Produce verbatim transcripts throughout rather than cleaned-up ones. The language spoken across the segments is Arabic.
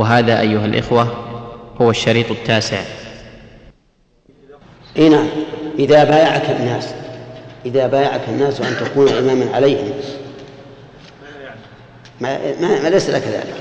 وهذا أيها الإخوة هو الشريط التاسع. إيه نعم، إذا بايعك الناس إذا بايعك الناس أن تكون إماما عليهم ما, ما, ما ليس لك ذلك،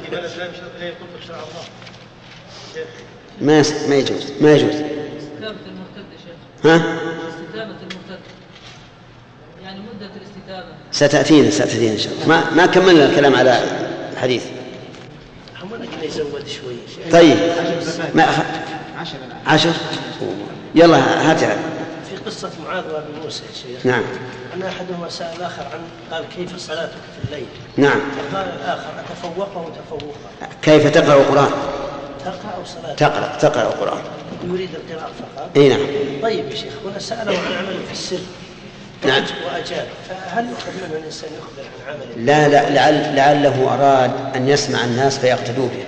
ما ما يجوز ما يجوز استتابة المرتد يا شيخ. ها؟ استتابة المرتد يعني مدة الاستتابة ستأتينا ستأتينا إن شاء الله. ما ما كملنا الكلام على الحديث. يزود شوي. طيب ما أخ... عشر يلا هاتها. في قصة معاذ وابي موسى يا شيخ. نعم. أن أحدهما سأل الآخر عن قال كيف صلاتك في الليل؟ نعم. فقال الآخر أتفوقه تفوقا. كيف تقرأ القرآن؟ تقرأ أو صلاة؟ تقرأ تقرأ القرآن. يريد القراءة فقط. إيه نعم. طيب يا شيخ، هنا سأله عن عمله في السر. نعم. وأجاب، فهل يؤخذ منه الإنسان يخبر عن عمله؟ لا لا لعل لعله أراد أن يسمع الناس فيقتدوا به.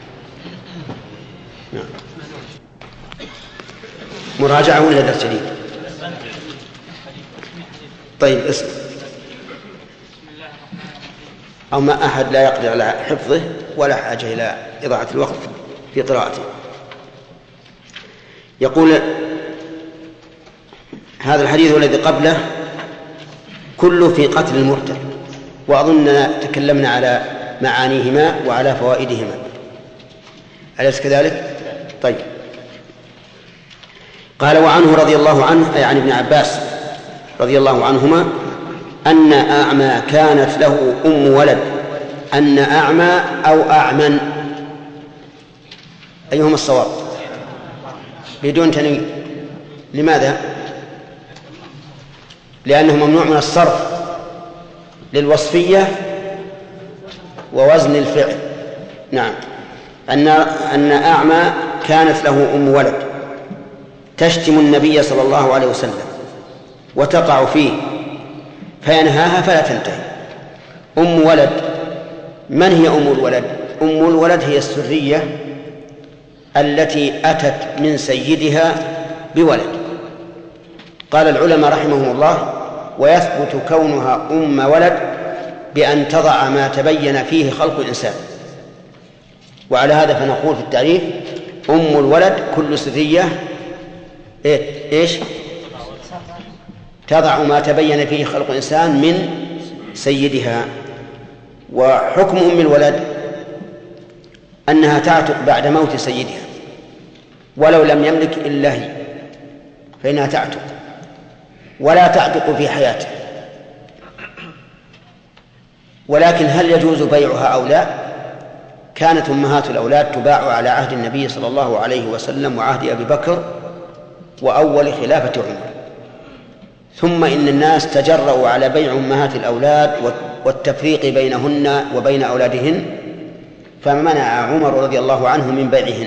نعم. مراجعة ولا درس جديد؟ طيب اسم أو ما أحد لا يقدر على حفظه ولا حاجة إلى إضاعة الوقت في قراءته. يقول هذا الحديث والذي قبله كله في قتل المرتد، وأظننا تكلمنا على معانيهما وعلى فوائدهما، أليس كذلك؟ طيب. قال وعنه رضي الله عنه أي عن ابن عباس رضي الله عنهما أن أعمى كانت له أم ولد. أن أعمى أو أعمن أيهما الصواب؟ بدون تنوين. لماذا؟ لأنه ممنوع من الصرف للوصفية ووزن الفعل. نعم. أن أن أعمى كانت له أم ولد تشتم النبي صلى الله عليه وسلم وتقع فيه فينهاها فلا تنتهي. أم ولد، من هي أم الولد؟ أم الولد هي السرية التي أتت من سيدها بولد. قال العلماء رحمهم الله ويثبت كونها أم ولد بأن تضع ما تبين فيه خلق الإنسان. وعلى هذا فنقول في التعريف أم الولد كل سرية إيش؟ تضع ما تبين فيه خلق الإنسان من سيدها. وحكم أم الولد أنها تعتق بعد موت سيدها ولو لم يملك إلا هي، فإنها تعتق ولا تعتق في حياته. ولكن هل يجوز بيعها أو لا؟ كانت أمهات الأولاد تباع على عهد النبي صلى الله عليه وسلم وعهد أبي بكر وأول خلافة عمر، ثم إن الناس تجرؤوا على بيع أمهات الأولاد والتفريق بينهن وبين أولادهن، فمنع عمر رضي الله عنه من بيعهن.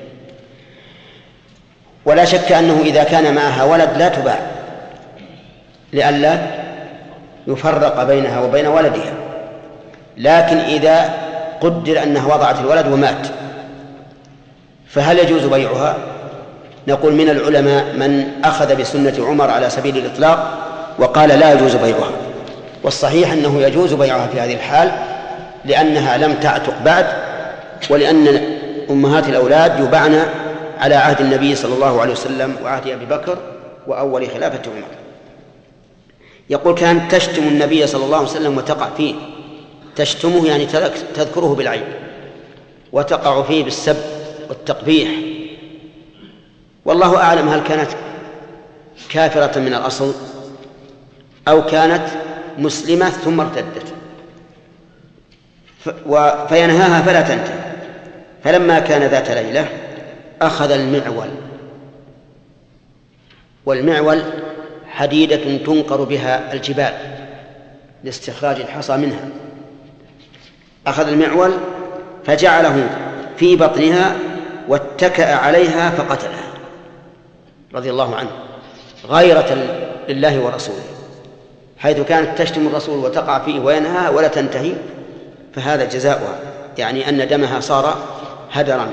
ولا شك أنه إذا كان معها ولد لا تباع لئلا يفرق بينها وبين ولدها. لكن إذا قدر أنها وضعت الولد ومات فهل يجوز بيعها؟ نقول من العلماء من أخذ بسنة عمر على سبيل الإطلاق وقال لا يجوز بيعها، والصحيح أنه يجوز بيعها في هذه الحال لأنها لم تعتق بعد، ولأن أمهات الأولاد يباعن على عهد النبي صلى الله عليه وسلم وعهد أبي بكر وأول خلافة عمر. يقول كانت تشتم النبي صلى الله عليه وسلم وتقع فيه. تشتمه يعني تذكره بالعيب وتقع فيه بالسب والتقبيح. والله أعلم هل كانت كافرة من الأصل أو كانت مسلمة ثم ارتدت، فينهاها فلا تنتهي. فلما كان ذات ليلة أخذ المعول، والمعول حديدة تنقر بها الجبال لاستخراج الحصى منها. أخذ المعول فجعله في بطنها واتكأ عليها فقتلها رضي الله عنه غيرة لله ورسوله، حيث كانت تشتم الرسول وتقع فيه وينهى ولا تنتهي، فهذا جزاؤها، يعني أن دمها صار هدرا.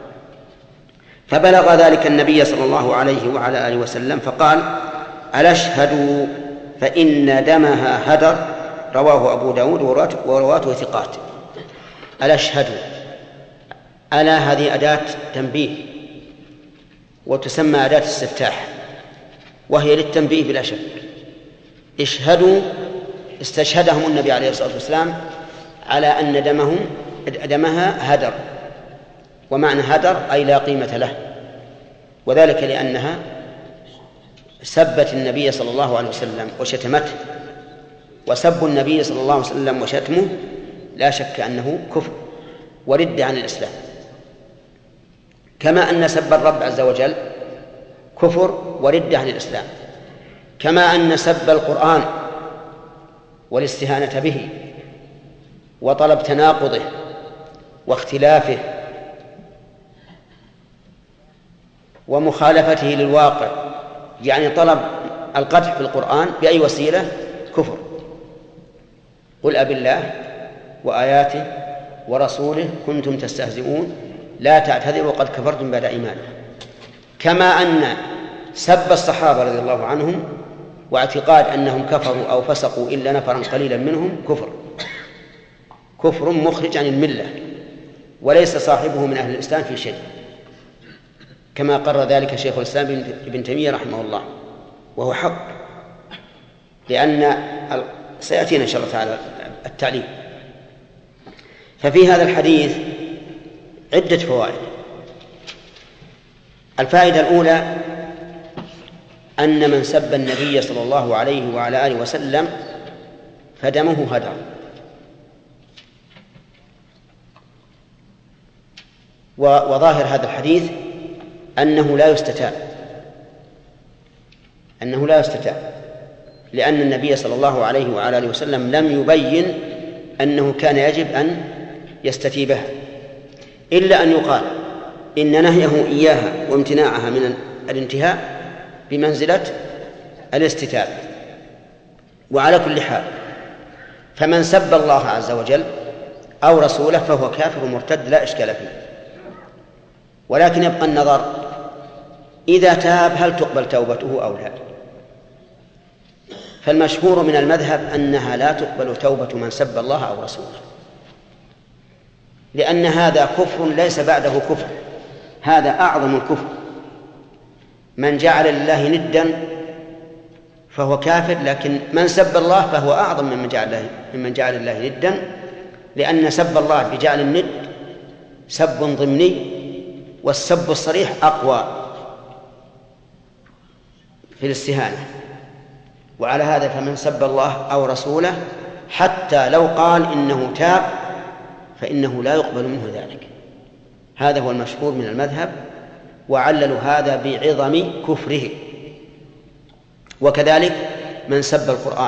فبلغ ذلك النبي صلى الله عليه وعلى آله وسلم فقال ألا اشهدوا فإن دمها هدر، رواه أبو داود ورواته ثقات. ألا اشهدوا ألا هذه أداة تنبيه وتسمى أداة استفتاح، وهي للتنبيه بلا شك. اشهدوا استشهدهم النبي عليه الصلاة والسلام على أن دمهم دمها هدر، ومعنى هدر أي لا قيمة له، وذلك لأنها سبت النبي صلى الله عليه وسلم وشتمته، وسب النبي صلى الله عليه وسلم وشتمه لا شك أنه كفر ورد عن الإسلام، كما أن سب الرب عز وجل كفر ورد عن الإسلام، كما أن سب القرآن والاستهانة به وطلب تناقضه واختلافه ومخالفته للواقع، يعني طلب القدح في القرآن بأي وسيلة، كفر. قل أب الله وآياته ورسوله كنتم تستهزئون لا تعتذروا قد كفرتم بعد إيمانكم. كما أن سب الصحابة رضي الله عنهم واعتقاد أنهم كفروا أو فسقوا إلا نفرا قليلا منهم كفر كفر مخرج عن الملة، وليس صاحبه من أهل الإسلام في شيء، كما قرر ذلك شيخ الإسلام ابن تيمية رحمه الله، وهو حق، لأن سيأتينا إن شاء الله تعالى التعليم. ففي هذا الحديث عدة فوائد. الفائدة الأولى أن من سب النبي صلى الله عليه وعلى آله وسلم فدمه هدر، وظاهر هذا الحديث أنه لا يستتاب أنه لا يستتاب لأن النبي صلى الله عليه وعلى آله وسلم لم يبين أنه كان يجب أن يستتيبها، إلا أن يقال إن نهيه إياها وامتناعها من الانتهاء بمنزلة الاستتاب. وعلى كل حال فمن سب الله عز وجل أو رسوله فهو كافر مرتد لا إشكال فيه، ولكن يبقى النظر إذا تاب هل تقبل توبته أو لا. فالمشهور من المذهب أنها لا تقبل توبة من سب الله أو رسوله، لأن هذا كفر ليس بعده كفر، هذا أعظم الكفر. من جعل لله ندا فهو كافر، لكن من سب الله فهو أعظم ممن جعل الله ممن جعل الله ندا، لأن سب الله بجعل الند سب ضمني، والسب الصريح أقوى في الاستهانة. وعلى هذا فمن سب الله أو رسوله حتى لو قال إنه تاب فإنه لا يقبل منه ذلك. هذا هو المشهور من المذهب، وعللوا هذا بعظم كفره. وكذلك من سب القرآن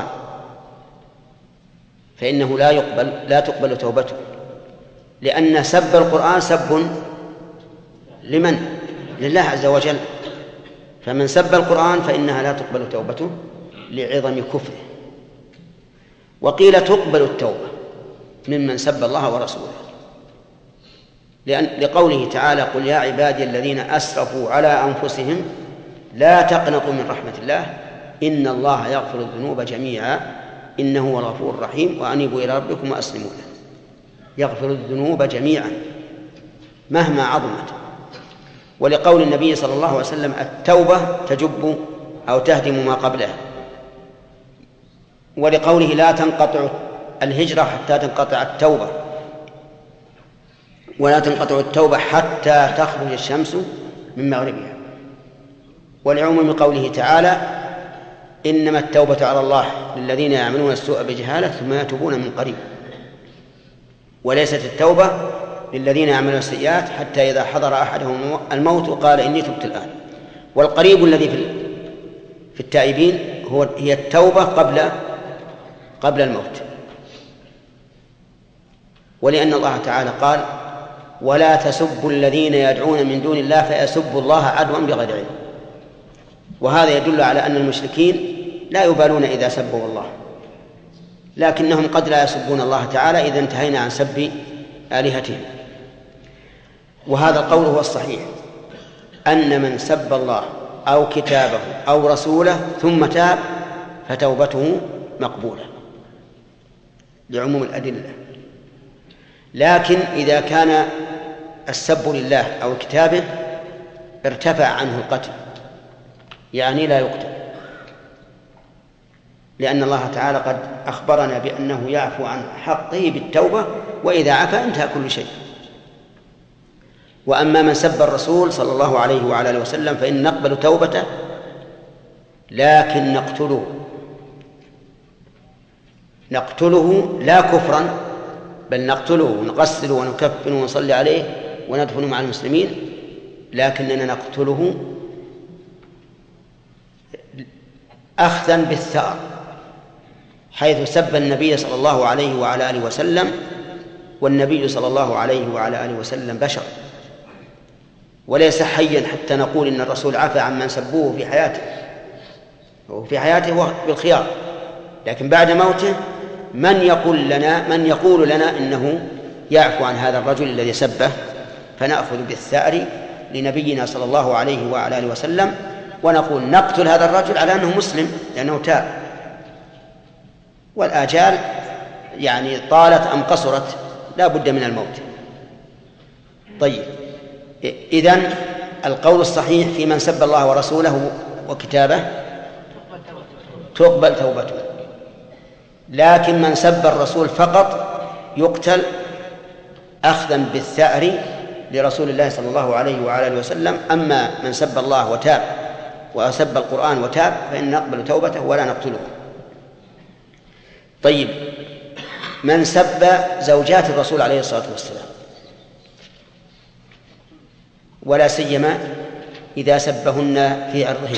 فإنه لا يقبل لا تقبل توبته، لأن سب القرآن سب لمن؟ لله عز وجل. فمن سب القرآن فإنها لا تقبل توبته لعظم كفره. وقيل تقبل التوبة ممن سب الله ورسوله، لأن لقوله تعالى قل يا عبادي الذين أسرفوا على أنفسهم لا تقنطوا من رحمة الله إن الله يغفر الذنوب جميعا إنه هو الغفور الرحيم وأنيبوا إلى ربكم وأسلموا له. يغفر الذنوب جميعا مهما عظمت. ولقول النبي صلى الله عليه وسلم التوبة تجب أو تهدم ما قبلها. ولقوله لا تنقطع الهجرة حتى تنقطع التوبة، ولا تنقطع التوبة حتى تخرج الشمس من مغربها. ولعموم قوله تعالى إنما التوبة على الله للذين يعملون السوء بجهالة ثم يتوبون من قريب، وليست التوبة للذين يعملون السيئات حتى إذا حضر أحدهم الموت قال إني تبت الآن. والقريب الذي في التائبين هو هي التوبة قبل قبل الموت. ولأن الله تعالى قال ولا تسبوا الذين يدعون من دون الله فيسبوا الله عدوا بغير علم. وهذا يدل على أن المشركين لا يبالون إذا سبوا الله، لكنهم قد لا يسبون الله تعالى إذا انتهينا عن سب آلهتهم. وهذا القول هو الصحيح، أن من سب الله أو كتابه أو رسوله ثم تاب فتوبته مقبولة لعموم الأدلة. لكن إذا كان السب لله أو كتابه ارتفع عنه القتل، يعني لا يقتل، لأن الله تعالى قد أخبرنا بأنه يعفو عن حقه بالتوبة، وإذا عفا انتهى كل شيء. وأما من سب الرسول صلى الله عليه وعلى آله وسلم فإن نقبل توبته، لكن نقتله نقتله لا كفرا، بل نقتله ونغسله ونكفنه ونصلي عليه وندفنه مع المسلمين، لكننا نقتله أخذا بالثأر، حيث سب النبي صلى الله عليه وعلى آله وسلم، والنبي صلى الله عليه وعلى آله وسلم بشر وليس حيا حتى نقول إن الرسول عفى عمن سبوه في حياته، وفي حياته هو بالخيار، لكن بعد موته من يقول لنا من يقول لنا إنه يعفو عن هذا الرجل الذي سبه؟ فنأخذ بالثأر لنبينا صلى الله عليه وعلى آله وسلم، ونقول نقتل هذا الرجل على أنه مسلم لأنه تاب، والآجال يعني طالت أم قصرت لا بد من الموت. طيب، إذن القول الصحيح في من سب الله ورسوله وكتابه تقبل توبته، لكن من سب الرسول فقط يقتل أخذا بالثأر لرسول الله صلى الله عليه وعلى آله وسلم. أما من سب الله وتاب وسب القرآن وتاب فإن نقبل توبته ولا نقتله. طيب، من سب زوجات الرسول عليه الصلاة والسلام، ولا سيما إذا سبهن في عرضهن،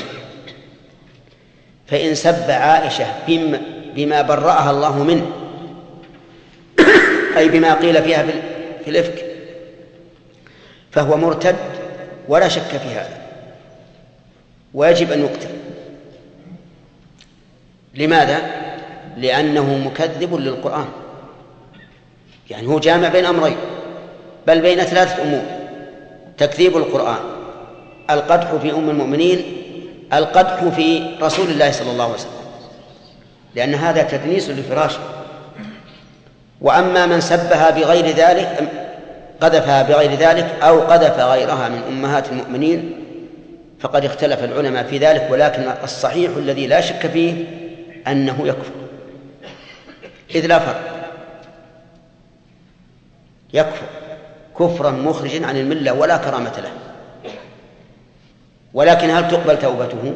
فإن سب عائشة بما برأها الله منه، أي بما قيل فيها في الإفك، فهو مرتد ولا شك في هذا، ويجب أن يقتل. لماذا؟ لأنه مكذب للقرآن، يعني هو جامع بين أمرين، بل بين ثلاثة أمور: تكذيب القرآن، القدح في أم المؤمنين، القدح في رسول الله صلى الله عليه وسلم، لأن هذا تدنيس لفراشه. وأما من سبها بغير ذلك، قذفها بغير ذلك أو قذف غيرها من أمهات المؤمنين، فقد اختلف العلماء في ذلك، ولكن الصحيح الذي لا شك فيه أنه يكفر، إذ لا فرق، يكفر كفرا مخرجا عن الملة ولا كرامة له. ولكن هل تقبل توبته؟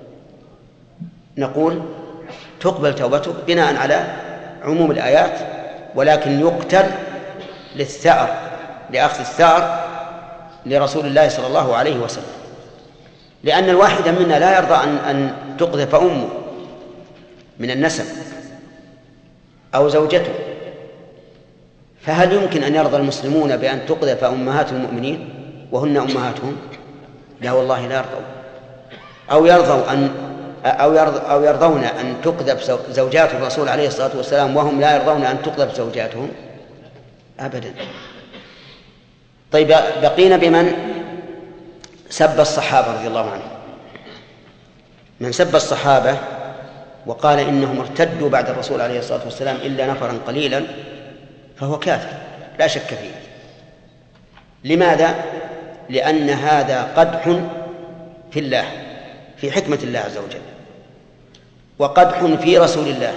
نقول تقبل توبته بناء على عموم الآيات، ولكن يقتل للثأر، لأخذ الثأر لرسول الله صلى الله عليه وسلم، لأن الواحد منا لا يرضى أن, أن تقذف أمه من النسب أو زوجته، فهل يمكن أن يرضى المسلمون بأن تقذف أمهات المؤمنين وهن أمهاتهم؟ لا والله لا يرضون. أو يرضوا أن أو يرض أو يرضون أن تقذف زوجات الرسول عليه الصلاة والسلام وهم لا يرضون أن تقذف زوجاتهم؟ أبدا. طيب، بقينا بمن سب الصحابة رضي الله عنهم. من سب الصحابة وقال إنهم ارتدوا بعد الرسول عليه الصلاة والسلام إلا نفرا قليلا فهو كافر لا شك فيه. لماذا؟ لأن هذا قدح في الله، في حكمة الله عز وجل، وقدح في رسول الله،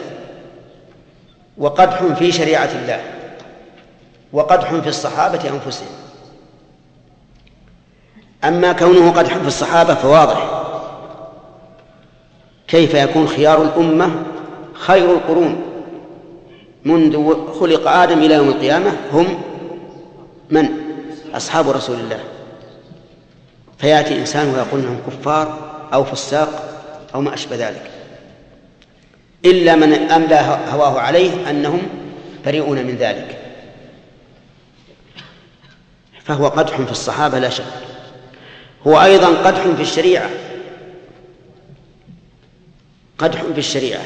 وقدح في شريعة الله، وقدح في الصحابة أنفسهم. أما كونه قدح في الصحابة فواضح، كيف يكون خيار الأمة خير القرون منذ خلق آدم إلى يوم القيامة هم من؟ أصحاب رسول الله، فيأتي إنسان ويقول لهم كفار أو فساق أو ما أشبه ذلك، إلا من أملى هواه عليه أنهم بريئون من ذلك، فهو قدح في الصحابة لا شك. هو أيضا قدح في الشريعة، قدح في الشريعة،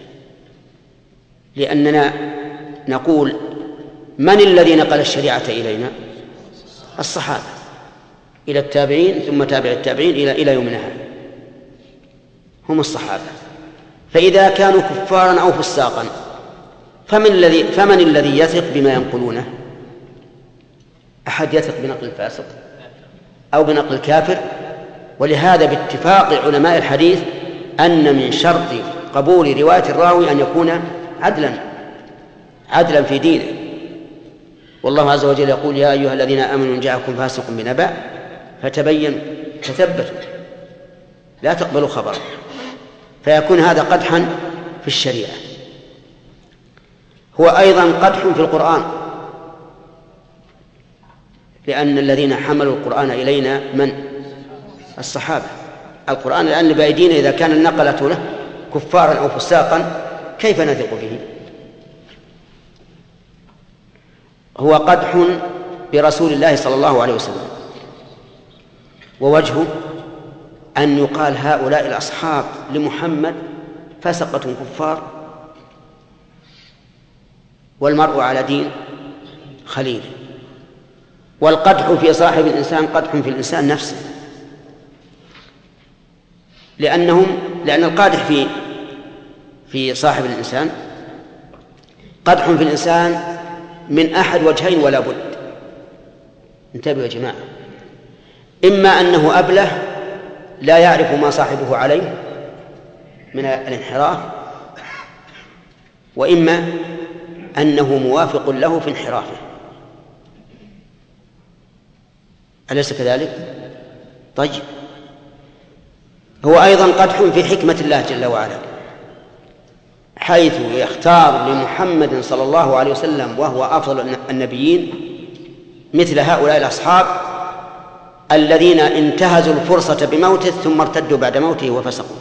لأننا نقول من الذي نقل الشريعة إلينا؟ الصحابة إلى التابعين ثم تابع التابعين إلى إلى يومنا هذا، هم الصحابة. فإذا كانوا كفارا أو فساقا فمن الذي فمن الذي يثق بما ينقلونه؟ أحد يثق بنقل الفاسق أو بنقل الكافر؟ ولهذا باتفاق علماء الحديث أن من شرط قبول رواية الراوي أن يكون عدلا عدلا في دينه. والله عز وجل يقول: يا أيها الذين آمنوا إن جاءكم فاسق بنبأ فتبينوا تثبتوا لا تقبلوا خبرا، فيكون هذا قدحا في الشريعة. هو أيضا قدح في القرآن، لأن الذين حملوا القرآن إلينا من؟ الصحابة. القرآن لأن بأيدينا إذا كان النقلة له كفارا أو فساقا كيف نثق به؟ هو قدح برسول الله صلى الله عليه وسلم. ووجهه أن يقال هؤلاء الأصحاب لمحمد فسقة كفار، والمرء على دين خليل. والقدح في صاحب الإنسان قدح في الإنسان نفسه، لأنهم لأن القادح في في صاحب الإنسان قدح في الإنسان من أحد وجهين ولا بد. انتبهوا يا جماعة: إما أنه أبله لا يعرف ما صاحبه عليه من الانحراف، وإما أنه موافق له في انحرافه. أليس كذلك؟ طيب، هو أيضا قدح في حكمة الله جل وعلا، حيث يختار لمحمد صلى الله عليه وسلم وهو أفضل النبيين مثل هؤلاء الأصحاب الذين انتهزوا الفرصة بموته ثم ارتدوا بعد موته وفسقوا.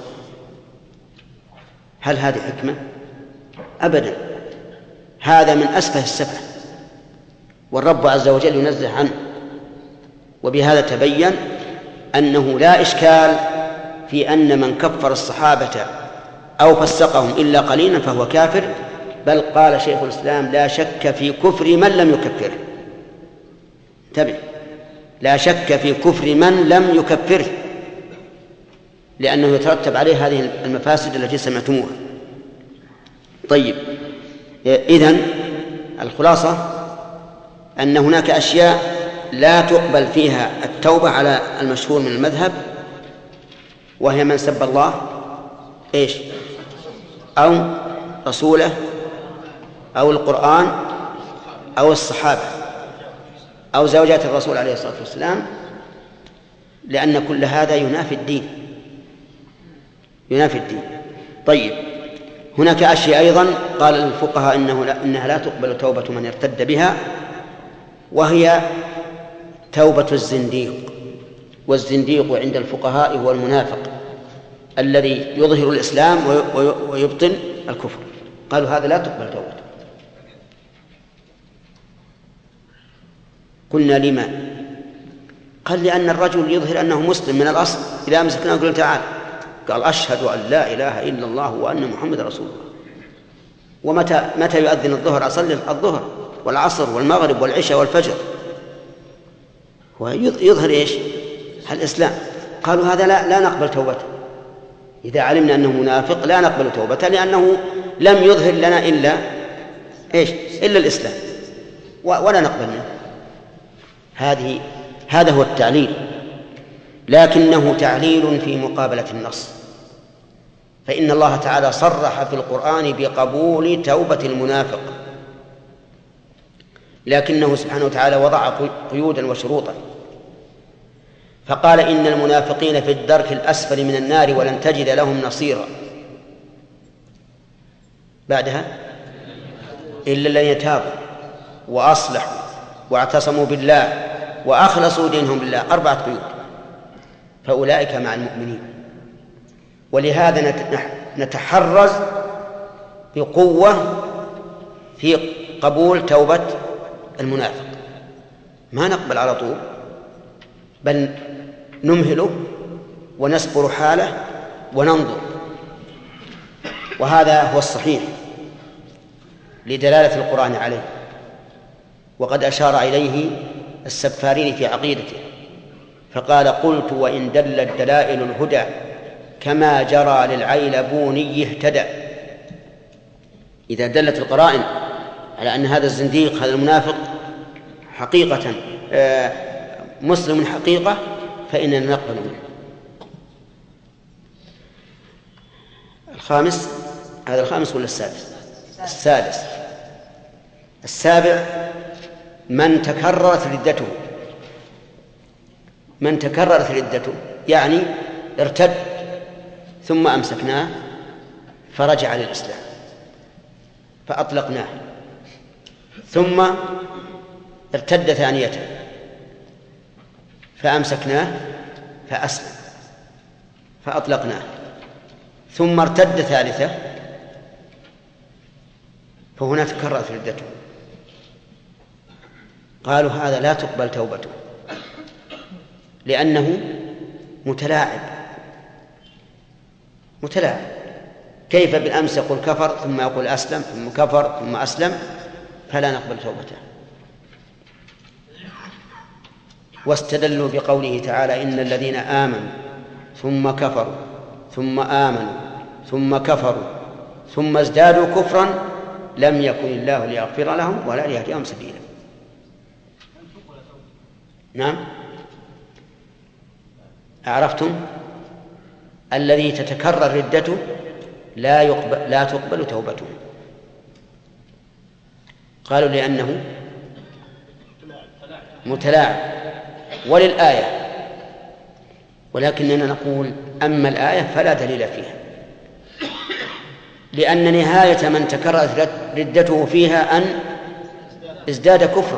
هل هذه حكمة؟ أبدا، هذا من أسفه السفه، والرب عز وجل ينزه عنه. وبهذا تبين أنه لا إشكال في أن من كفر الصحابة أو فسقهم إلا قليلا فهو كافر، بل قال شيخ الإسلام: لا شك في كفر من لم يكفره. انتبه، لا شك في كفر من لم يكفره، لأنه يترتب عليه هذه المفاسد التي سمعتموها. طيب، إذن الخلاصة أن هناك أشياء لا تقبل فيها التوبة على المشهور من المذهب، وهي من سب الله إيش أو رسوله أو القرآن أو الصحابة أو زوجات الرسول عليه الصلاة والسلام، لأن كل هذا ينافي الدين ينافي الدين. طيب، هناك أشياء أيضا قال الفقهاء إنه لا إنها لا تقبل توبة من ارتد بها، وهي توبة الزنديق. والزنديق عند الفقهاء هو المنافق الذي يظهر الإسلام ويبطن الكفر. قالوا هذا لا تقبل توبته. قلنا لما؟ قال لأن الرجل يظهر أنه مسلم من الأصل، إذا أمسكناه قلنا تعال، قال أشهد أن لا إله إلا الله وأن محمد رسول الله. ومتى متى يؤذن الظهر أصلي الظهر والعصر والمغرب والعشاء والفجر، ويظهر إيش؟ الإسلام. قالوا هذا لا, لا نقبل توبته. إذا علمنا أنه منافق لا نقبل توبته، لأنه لم يظهر لنا إلا إيش؟ إلا الإسلام، ولا نقبل منه. هذه هذا هو التعليل، لكنه تعليل في مقابلة النص. فإن الله تعالى صرح في القرآن بقبول توبة المنافق، لكنه سبحانه وتعالى وضع قيودا وشروطا، فقال: إن المنافقين في الدرك الأسفل من النار ولن تجد لهم نصيرا. بعدها: إلا الذين تابوا وأصلحوا واعتصموا بالله وأخلصوا دينهم لله. أربعة قيود، فأولئك مع المؤمنين. ولهذا نتحرز بقوة في قبول توبة المنافق، ما نقبل على طول، بل نمهله ونصبر حاله وننظر. وهذا هو الصحيح لدلالة القرآن عليه، وقد أشار إليه السفارين في عقيدته فقال: قلت وإن دلت دلائل الهدى كما جرى للعيلبوني اهتدى. إذا دلت القرائن على أن هذا الزنديق هذا المنافق حقيقة مسلم حقيقة فإننا نقبل منه. الخامس، هذا الخامس ولا السادس؟ السادس. السابع من تكررت ردته، من تكررت ردته يعني ارتد ثم أمسكناه فرجع للإسلام فأطلقناه، ثم ارتد ثانية فأمسكناه فأسلم فأطلقناه، ثم ارتد ثالثة فهنا تكررت ردته. قالوا هذا لا تقبل توبته لأنه متلاعب متلاعب كيف بالأمس يقول كفر ثم يقول أسلم ثم كفر ثم أسلم، فلا نقبل توبته. واستدلوا بقوله تعالى إن الذين آمنوا ثم كفروا ثم آمنوا ثم كفروا ثم ازدادوا كفرا لم يكن الله ليغفر لهم ولا ليهديهم سبيلا. نعم، أعرفتم؟ الذي تتكرر ردته لا يقبل لا تقبل توبته. قالوا لأنه متلاعب وللآية، ولكننا نقول أما الآية فلا دليل فيها، لأن نهاية من تكررت ردته فيها أن ازداد كفرا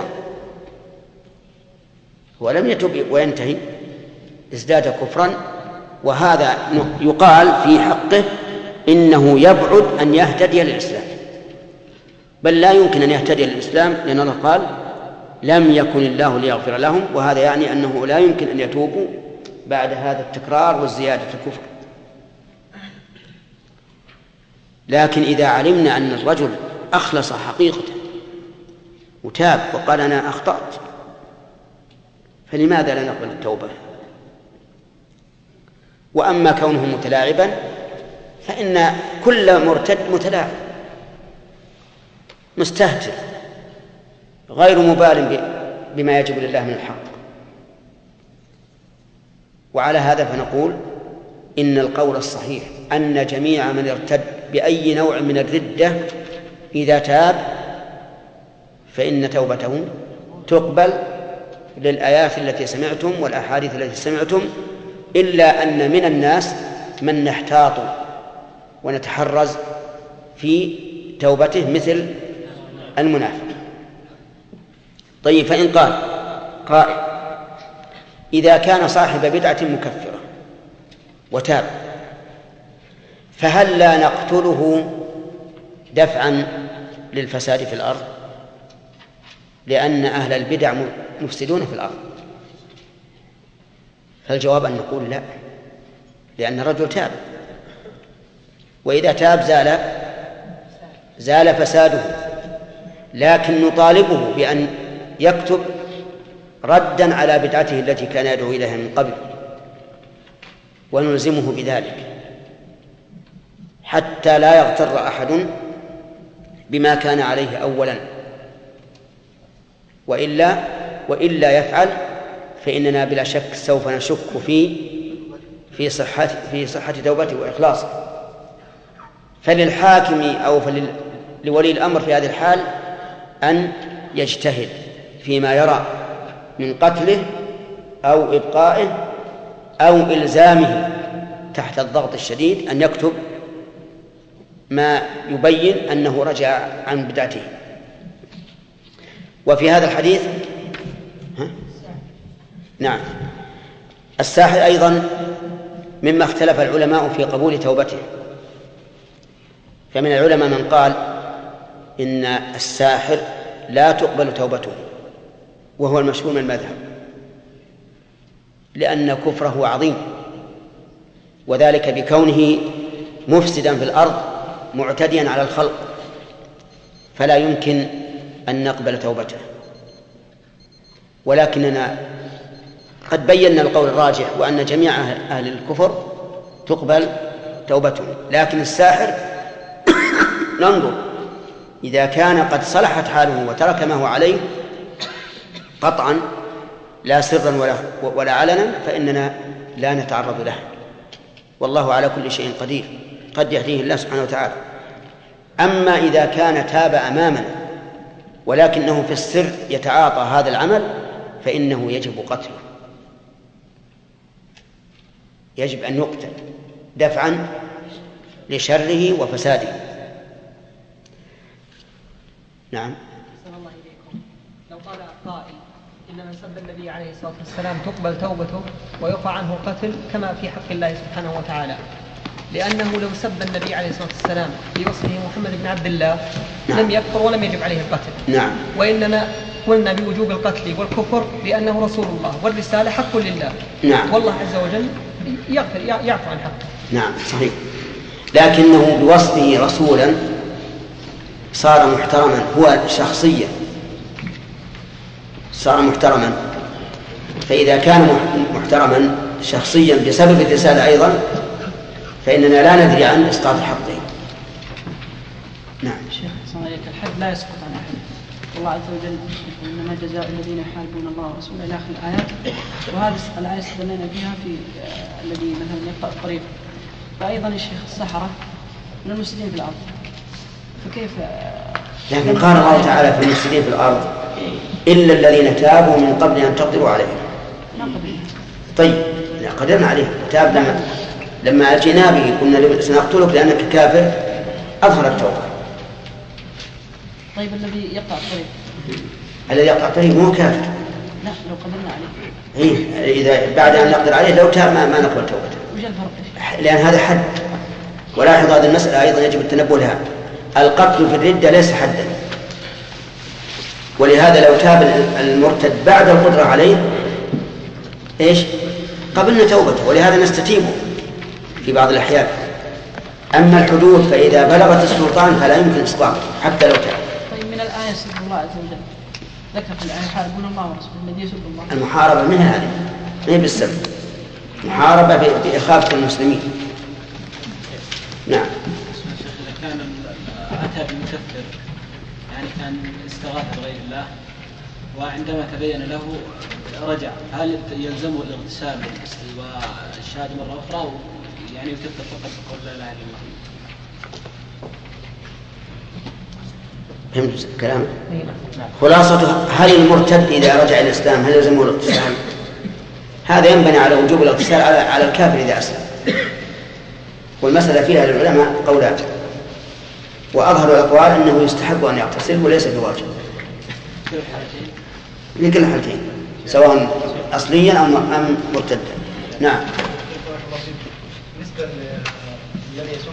ولم يتب وينتهي، ازداد كفرا، وهذا يقال في حقه إنه يبعد أن يهتدي للإسلام، بل لا يمكن أن يهتدي للإسلام، لأن الله قال لم يكن الله ليغفر لهم، وهذا يعني أنه لا يمكن أن يتوبوا بعد هذا التكرار والزيادة في الكفر. لكن إذا علمنا أن الرجل أخلص حقيقة وتاب وقال أنا أخطأت، فلماذا لا نقبل التوبة؟ وأما كونه متلاعبا فإن كل مرتد متلاعب مستهتر غير مبال بما يجب لله من الحق. وعلى هذا فنقول إن القول الصحيح أن جميع من ارتد بأي نوع من الردة إذا تاب فإن توبته تقبل للآيات التي سمعتم والأحاديث التي سمعتم، إلا أن من الناس من نحتاط ونتحرز في توبته مثل المنافق. طيب، فإن قال قائل إذا كان صاحب بدعة مكفرة وتاب فهل لا نقتله دفعا للفساد في الأرض، لأن أهل البدع مفسدون في الأرض؟ فالجواب أن نقول لا، لأن الرجل تاب، وإذا تاب زال زال فساده، لكن نطالبه بأن يكتب ردا على بدعته التي كان يدعو إليها من قبل، ونلزمه بذلك حتى لا يغتر أحد بما كان عليه أولا، وإلا وإلا يفعل فإننا بلا شك سوف نشك في في صحة في صحة توبته وإخلاصه. فللحاكم أو لولي الأمر في هذه الحال أن يجتهد فيما يرى من قتله أو إبقائه أو إلزامه تحت الضغط الشديد أن يكتب ما يبين أنه رجع عن بدعته. وفي هذا الحديث ها؟ نعم، الساحر أيضا مما اختلف العلماء في قبول توبته، فمن العلماء من قال إن الساحر لا تقبل توبته، وهو المشهور من المذهب، لأن كفره عظيم، وذلك بكونه مفسدا في الأرض معتديا على الخلق، فلا يمكن أن نقبل توبته. ولكننا قد بينا القول الراجح وأن جميع أهل الكفر تقبل توبتهم، لكن الساحر ننظر إذا كان قد صلحت حاله وترك ما هو عليه قطعا لا سرا ولا, ولا علنا فإننا لا نتعرض له، والله على كل شيء قدير، قد يهديه الله سبحانه وتعالى. أما إذا كان تاب أمامنا ولكنه في السر يتعاطى هذا العمل فإنه يجب قتله، يجب أن يقتل دفعا لشره وفساده. نعم. أحسن الله إليكم. لو قال قائل إن من سب النبي عليه الصلاة والسلام تقبل توبته ويرفع عنه القتل كما في حق الله سبحانه وتعالى، لأنه لو سب النبي عليه الصلاة والسلام بوصفه محمد بن عبد الله نعم. لم يكفر ولم يجب عليه القتل. نعم. وإننا قلنا بوجوب القتل والكفر لأنه رسول الله والرسالة حق لله. نعم. والله عز وجل يغفر يعفو عن حقه. نعم صحيح، لكنه بوصفه رسولا صار محترما هو شخصيا، صار محترما. فإذا كان محترما شخصيا بسبب الرسالة أيضا فإننا لا ندري عن إسقاط حقه. نعم. شيخ صلى الله عليه الحد لا يسقط عن أحد، والله عز وجل يقول إنما جزاء الذين يحاربون الله ورسوله إلى آخر الآيات، وهذه الآية استدلنا بها في آه الذي مثلا يقطع الطريق. فأيضا الشيخ السحرة من المفسدين في الأرض، فكيف آه لكن قال الله تعالى في المفسدين في الأرض إلا الذين تابوا من قبل أن تقدروا عليهم. ما قدرنا. طيب لا قدرنا عليه، تاب لما لما أتينا به قلنا سنقتلك لأنك كافر أظهر التوبة. طيب الذي يقطع الطريق الذي يقطع الطريق مو كافر. لا لو قدرنا عليه. إيه إذا بعد أن نقدر عليه لو تاب ما, ما نقبل توبته. وش الفرق؟ لأن هذا حد. ولاحظ هذه المسألة أيضا يجب التنبه لها، القتل في الردة ليس حدا، ولهذا لو تاب المرتد بعد القدرة عليه إيش قبلنا توبته، ولهذا نستتيبه في بعض الأحيان. أما الحدود فإذا بلغت السلطان فلا يمكن إسقاطه حتى لو تاب. طيب من الآية سب الله عز وجل ذكر في الآية يحاربون الله ورسوله الذي يسب الله. المحاربة منها هذه ما هي بالسب، محاربة بإخافة المسلمين. نعم. إذا كان أتى بمكفر يعني كان استغاث بغير الله وعندما تبين له رجع، هل يلزمه الاغتسال والشهادة مرة أخرى يعني يكفر فقط بقول لا إله إلا الله؟ فهمت كلامه؟ خلاصة هل المرتد إذا رجع إلى الإسلام هل يلزمه الاغتسال؟ هذا ينبني على وجوب الاغتسال على على الكافر إذا أسلم، والمسألة فيها للعلماء قولان، وأظهر الأقوال أنه يستحب أن يغتسل وليس بواجب لكل حالتين سواء أصليا أم مرتدا. نعم. بالنسبة للذي يسوق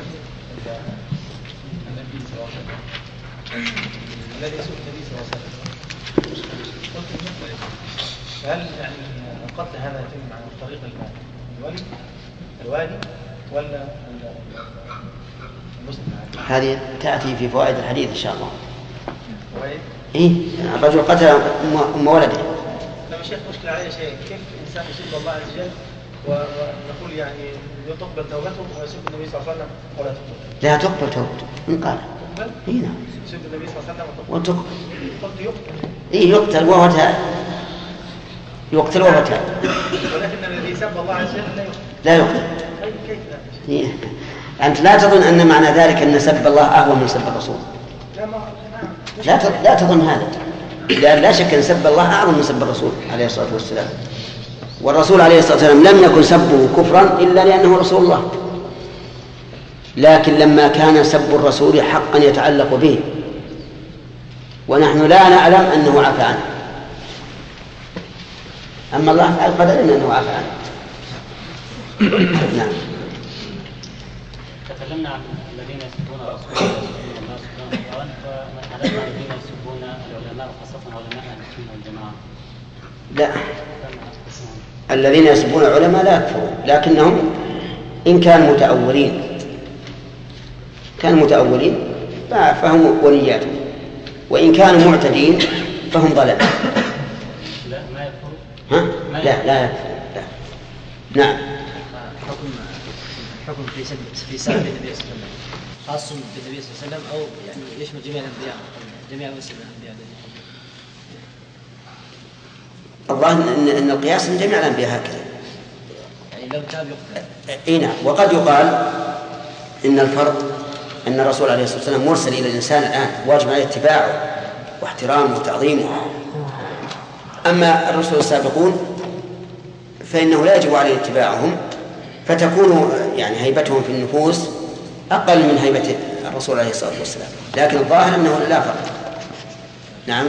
النبي صلى الله عليه وسلم الذي يسوق النبي صلى الله عليه وسلم هل يعني القتل هذا يتم عن طريق الولي الوالي ولا المسلم؟ هذه تأتي في فوائد الحديث إن شاء الله. فوائد؟ إيه الرجل قتل أم ولده. لما الشيخ مشكلة عليه شيء، كيف إنسان يسب الله عز وجل ونقول يعني يقبل توبته ويسب النبي صلى الله عليه وسلم ولا تقبل؟ لا تقبل توبته من قال؟ تقبل؟ إيه نعم. يسب النبي صلى الله عليه وسلم وتقبل. قلت يقتل. إيه يقتل وهو تاب. يقتل وهو تاب. ولكن الذي يسب الله عز وجل لا يقتل. لا يقتل. كيف لا؟ إيه. أنت لا تظن أن معنى ذلك أن سب الله أهون من سب الرسول. لا ما لا لا تظن هذا، لأن لا شك أن سب الله أعظم من سب الرسول عليه الصلاة والسلام، والرسول عليه الصلاة والسلام لم يكن سبه كفرا إلا لأنه رسول الله، لكن لما كان سب الرسول حقا يتعلق به ونحن لا نعلم أنه عفى عنه، أما الله فعل قدر أنه عفى عنه. نعم. تكلمنا عن الذين يسبون رسول الله فنتحدث عن الذين يسبون العلماء وخاصة علماء أهل السنة والجماعة. لا، الذين يسبون العلماء لا يكفرون، لكنهم إن كانوا متأولين كانوا متأولين فهم ولياتهم، وإن كانوا معتدين فهم ضلال. لا ما يكفرون. ها؟ لا لا يكفرون. لا. نعم. حكم حكم في سب في سب النبي صلى الله عليه وسلم خاص بالنبي صلى الله عليه وسلم أو يعني يشمل جميع الأنبياء جميع الأنبياء؟ الله إن, إن القياس من جميع الأنبياء هكذا. يعني لو تاب يقتل. إيه نعم. وقد يقال إن الفرق أن الرسول عليه الصلاة والسلام مرسل إلى الإنسان الآن واجب عليه اتباعه واحترامه وتعظيمه. أما الرسل السابقون فإنه لا يجب عليه اتباعهم، فتكون يعني هيبتهم في النفوس أقل من هيبة الرسول عليه الصلاة والسلام، لكن الظاهر أنه لا فرق. نعم.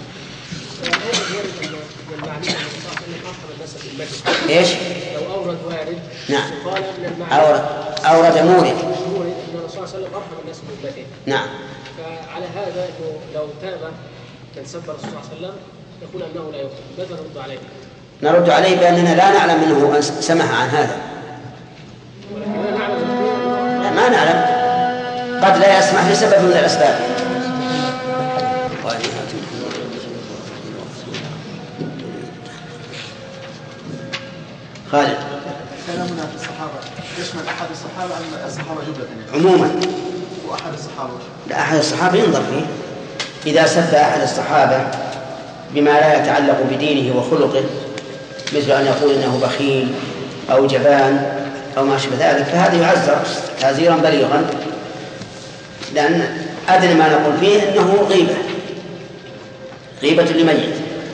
إيش؟ لو أورد وارد نعم. قال من المعنى أورد أورد مورد أن الرسول صلى الله عليه وسلم أرحم الناس بأمته. نعم. فعلى هذا إنه لو تاب من سب الرسول صلى الله عليه وسلم يقول أنه لا يقتل، ماذا نرد عليه؟ نرد عليه بأننا لا نعلم أنه سمح عن هذا. لا ما نعلم، قد لا يسمح لسبب من الأسباب. خالد. كلامنا في الصحابة يشمل أحد الصحابة أم الصحابة جملة؟ عموما. وأحد الصحابة. لا، أحد الصحابة ينظر فيه. إذا سب أحد الصحابة بما لا يتعلق بدينه وخلقه، مثل أن يقول إنه بخيل أو جبان أو ما شابه ذلك، فهذا يعزر تعزيرا بليغا، لأن أدنى ما نقول فيه إنه غيبة غيبة لميت.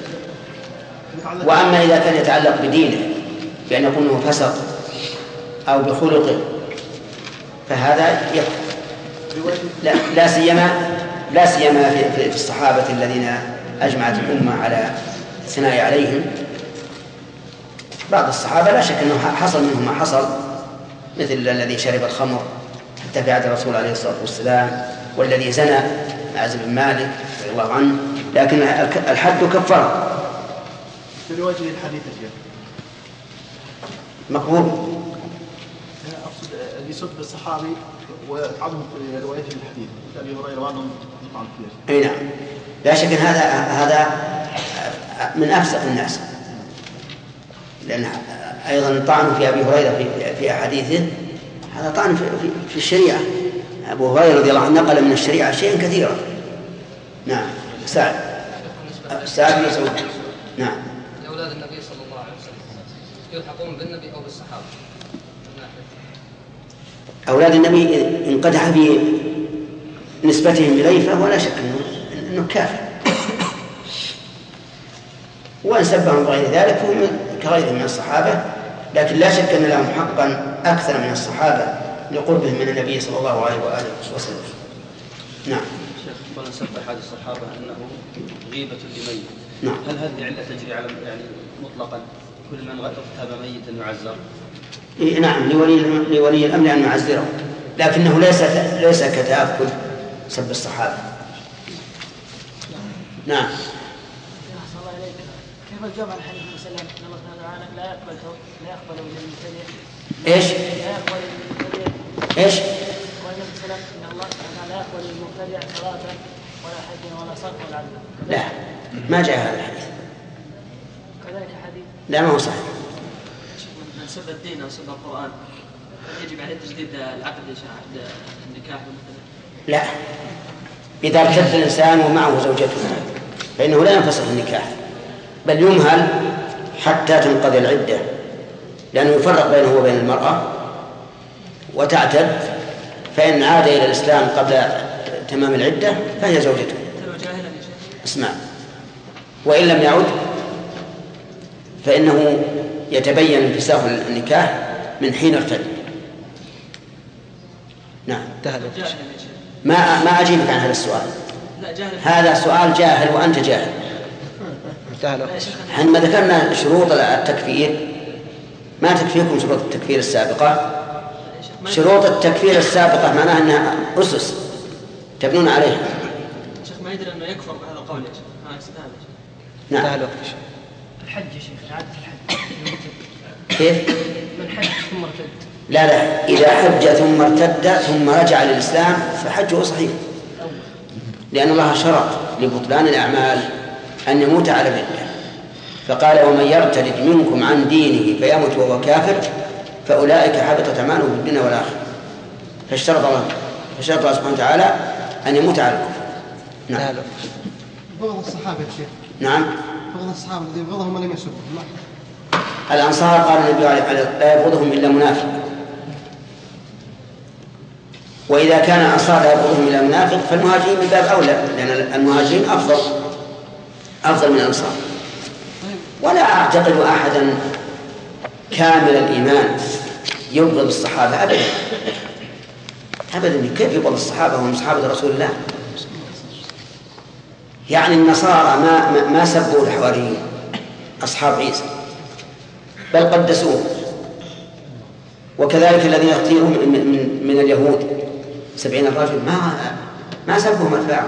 وأما إذا كان يتعلق بدينه بأن يكون انه فسق أو بخلقه فهذا يكفر. لا, لا سيما لا سيما في, في الصحابة الذين أجمعت الأمة على الثناء عليهم. بعض الصحابة لا شك أنه حصل منهم ما حصل، مثل الذي شرب الخمر حتى في عهد الرسول عليه الصلاة والسلام، والذي زنى عازب بن مالك رضي الله عنه، لكن الحد كفر. في رواية الحديث يا مقبول. أقصد اللي يسب الصحابي ويتعظم في رواية الحديث أبي هريرة وأنهم يطعن فيه. أي نعم، لا شك أن هذا هذا من أفسق الناس، لأن أيضا الطعن في أبي هريرة في في أحاديثه هذا طعن في, في, في الشريعة. أبو هريرة رضي الله عنه نقل من الشريعة شيئا كثيرا. نعم. سعد سعد بن مسعود. نعم. أولاد النبي صلى الله عليه وسلم يلحقون بالنبي أو بالصحابة؟ أولاد النبي إن قدح في نسبتهم إليه فهو لا شك أنه, إنه كافر، وإن سبهم بغير ذلك فهم كغيرهم من الصحابة، لكن لا شك أن لهم حقا أكثر من الصحابة لقربهم من النبي صلى الله عليه وآله وسلم. نعم. شيخ قال سب أحد الصحابة أنه غيبة لميت. نعم. هل هذه العلة تجري على يعني مطلقا كل من اغتاب ميتا يعزر؟ إيه نعم، لولي لولي الأمر أن يعزره، لكنه ليس ليس كتأكد سب الصحابة. نعم. كيف الجمع الحديث مثلا ان الله تعالى لا يقبل لا يقبل من المبتدع؟ ايش؟ لا يقبل من المبتدع. ايش؟ وان مثلا ان الله تعالى لا يقبل من المبتدع صلاة ولا حج ولا صرف ولا عدل. لا، ما جاء هذا الحديث. كذلك حديث. لا، ما هو صحيح. من سب الدين او سب القرآن يجب عليه تجديد العقد عقد النكاح مثلا؟ لا، إذا ارتد الإنسان ومعه زوجته فإنه لا ينفسخ النكاح، بل يمهل حتى تنقضي العدة، لأنه يفرق بينه وبين المرأة وتعتد، فإن عاد إلى الإسلام قبل تمام العدة فهي زوجته. اسمع، وإن لم يعد فإنه يتبين انفساخ النكاح من حين ارتد. نعم. ما ما أجيبك عن هذا السؤال. هذا سؤال جاهل وأنت جاهل. حينما ذكرنا شروط التكفير ما تكفيكم شروط التكفير السابقة. شروط التكفير السابقة معناها أنها أسس تبنون عليها. شيخ ما يدري أنه يكفر بهذا القول يا شيخ. ما أقصد هذا. نعم. الحج يا شيخ، إعادة الحج. كيف؟ من حج ثم ارتد. لا لا، إذا حج ثم ارتد ثم رجع للإسلام فحجه صحيح، لأن الله شرط لبطلان الأعمال أن يموت على الردة، فقال ومن يرتد منكم عن دينه فيموت وهو كافر فأولئك حبطت أعمالهم في الدنيا والآخرة. فاشترط الله فاشترط الله سبحانه وتعالى أن يموت على الكفر. نعم. بعض الصحابة شيخ. نعم. يبغض الصحابة الذي يبغضهم ولم يسبهم. الأنصار قال النبي عليه الصلاة والسلام لا يبغضهم إلا منافق، وإذا كان الأنصار لا يبغضهم إلا منافق فالمهاجرين من باب أولى، لأن المهاجرين أفضل أفضل من الأنصار. ولا أعتقد أحدا كامل الإيمان يبغض الصحابة أبدا أبدا. كيف يبغض الصحابة وهم صحابة رسول الله؟ يعني النصارى ما ما سبوا الحواريين أصحاب عيسى بل قدسوه، وكذلك الذين يختيرون من, من, من اليهود سبعين رجل ما ما سبهم أتباعهم.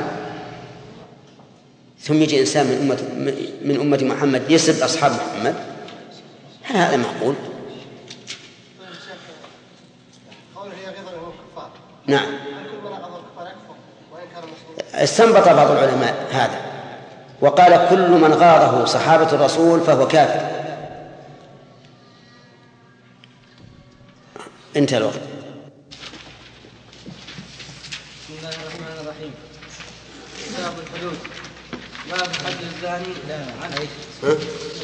ثم يجي إنسان من أمة من أمة محمد يسب أصحاب محمد، هل هذا معقول؟ نعم. استنبط بعض العلماء هذا وقال كل من غاضه صحابة الرسول فهو كافر. انتهى الوقت. بسم الله الرحمن الرحيم. كتاب الحدود. باب حد الزاني عن ايش؟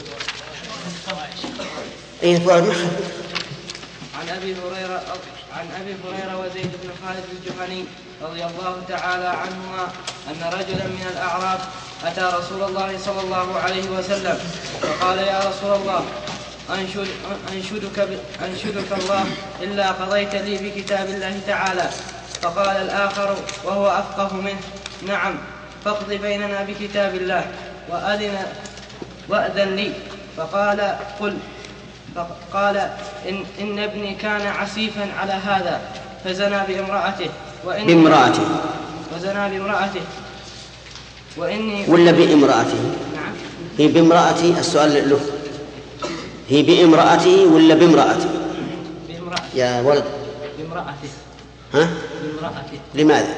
ايه فؤاد محمد. عن ابي هريره عن ابي هريره وزيد بن خالد الجهني رضي الله تعالى عنهما ان رجلا من الاعراب اتى رسول الله صلى الله عليه وسلم فقال يا رسول الله أنشد أنشدك, أنشدك الله إلا قضيت لي بكتاب الله تعالى. فقال الآخر وهو أفقه منه نعم فاقض بيننا بكتاب الله وأذن وأذن لي. فقال قل فقال إن, إن ابني كان عسيفا على هذا فزنى بامرأته وإن بامرأته وزنى بامرأته وإني ولا بامرأته؟ نعم هي بامرأته. السؤال له هي بامرأته ولا بامرأته؟ بامرأته يا ولد. بامرأته. ها؟ بامرأته. لماذا؟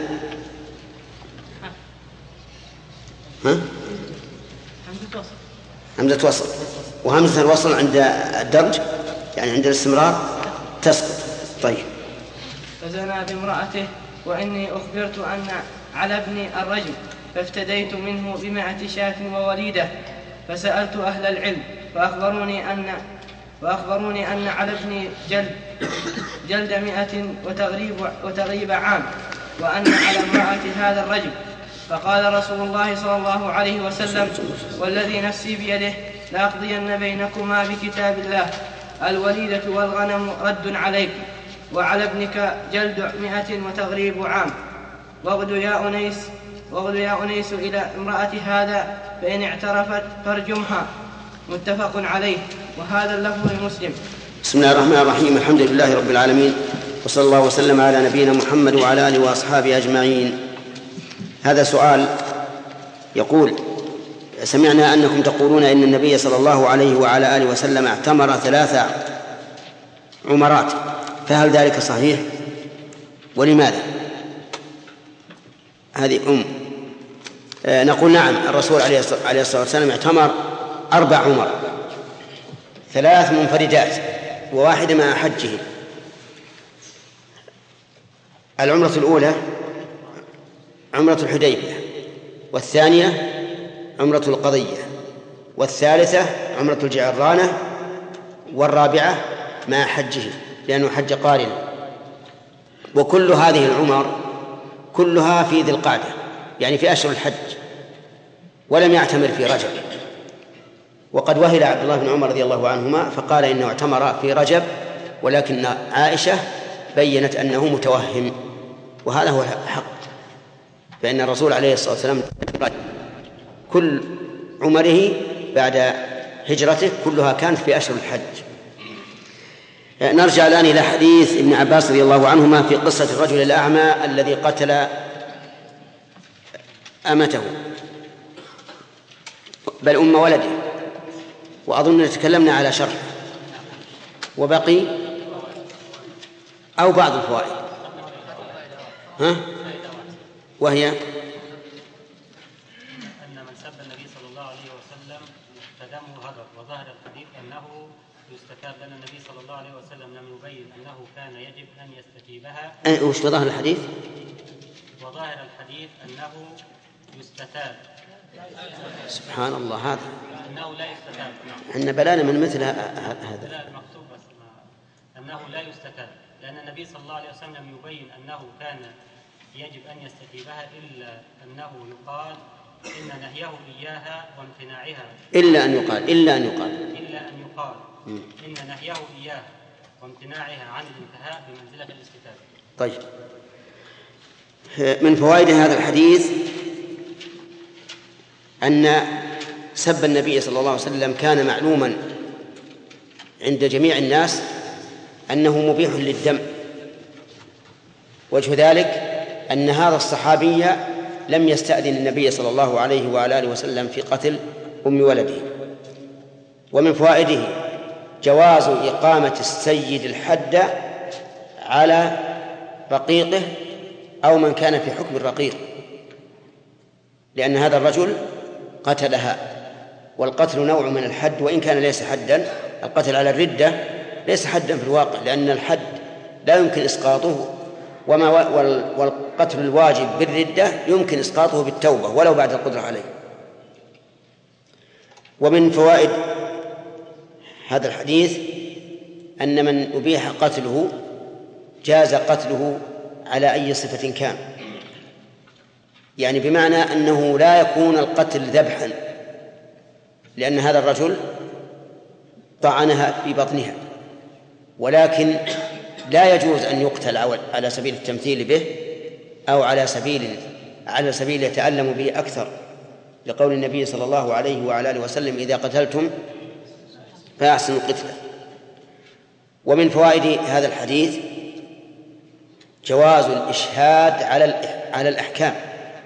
ها؟ همزة وصل. همزة وصل. وهمزة الوصل عند الدرج يعني عند الاستمرار تسقط. طيب. فزنى بامرأته وإني أخبرت أن على ابني الرجم فافتديت منه بمائة شاة ووليدة. فسألت أهل العلم فأخبروني أن وأخبروني أن على ابني جلد جلد مئة وتغريب وتغريب عام وأن على امرأة هذا الرجم. فقال رسول الله صلى الله عليه وسلم والذي نفسي بيده لأقضين بينكما بكتاب الله الوليدة والغنم رد عليك وعلى ابنك جلد مئة وتغريب عام واغد يا أنيس واغد يا أنيس إلى امرأة هذا فإن اعترفت فارجمها. متفق عليه وهذا اللفظ لمسلم. بسم الله الرحمن الرحيم. الحمد لله رب العالمين وصلى الله وسلم على نبينا محمد وعلى آله وأصحابه أجمعين. هذا سؤال يقول سمعنا أنكم تقولون إن النبي صلى الله عليه وعلى آله وسلم اعتمر ثلاث عمرات فهل ذلك صحيح ولماذا؟ هذه أم آه نقول نعم الرسول عليه الصلاة والسلام اعتمر أربع عمر ثلاث منفردات وواحدة مع حجه. العمرة الأولى عمرة الحديبية والثانية عمرة القضية والثالثة عمرة الجعرانة والرابعة مع حجه لأنه حج قارنا. وكل هذه العمر كلها في ذي القعدة يعني في أشهر الحج ولم يعتمر في رجب. وقد وهل عبد الله بن عمر رضي الله عنهما فقال إنه اعتمر في رجب ولكن عائشة بيّنت أنه متوهم وهذا هو حق. فإن الرسول عليه الصلاة والسلام كل عمره بعد هجرته كلها كانت في أشهر الحج. نرجع الآن إلى حديث ابن عباس رضي الله عنهما في قصة الرجل الأعمى الذي قتل أمته بل أم ولده وأظن تكلمنا على شرح وبقي أو بعض الفوائد ها؟ وهي أن من سب النبي صلى الله عليه وسلم فدمه هدر وظهر الحديث أنه يستتاب لأن النبي صلى الله عليه وسلم لم يبين أنه كان يجب أن يستتيبها. أه وش وظهر الحديث؟ وظاهر الحديث أنه يستتاب سبحان الله. هذا أنه لا يستتاب. احنا بلانا من مثل هذا. لا المكتوب بس أنه لا يستتاب، لأن النبي صلى الله عليه وسلم يبين أنه كان يجب أن يستتيبها، إلا أنه يقال إن نهيه إياها وامتناعها. إلا أن يقال إلا أن يقال إلا أن يقال إن نهيه إياها وامتناعها عن الانتهاء بمنزلة الاستتابة. طيب، من فوائد هذا الحديث أن سب النبي صلى الله عليه وسلم كان معلوما عند جميع الناس أنه مبيح للدم. وجه ذلك أن هذا الصحابي لم يستأذن النبي صلى الله عليه وعلى آله وسلم في قتل أم ولده. ومن فوائده جواز إقامة السيد الحد على رقيقه أو من كان في حكم الرقيق، لأن هذا الرجل قتلها، والقتل نوع من الحد وإن كان ليس حدا. القتل على الردة ليس حدا في الواقع، لأن الحد لا يمكن إسقاطه، وما والقتل الواجب بالردة يمكن إسقاطه بالتوبة ولو بعد القدرة عليه. ومن فوائد هذا الحديث أن من أبيح قتله جاز قتله على أي صفة كان، يعني بمعنى أنه لا يكون القتل ذبحا، لأن هذا الرجل طعنها في بطنها، ولكن لا يجوز أن يقتل على سبيل التمثيل به أو على سبيل على سبيل يتألم به أكثر، لقول النبي صلى الله عليه وعلى آله وسلم: إذا قتلتم فأحسنوا القتلة. ومن فوائد هذا الحديث جواز الإشهاد على على الأحكام،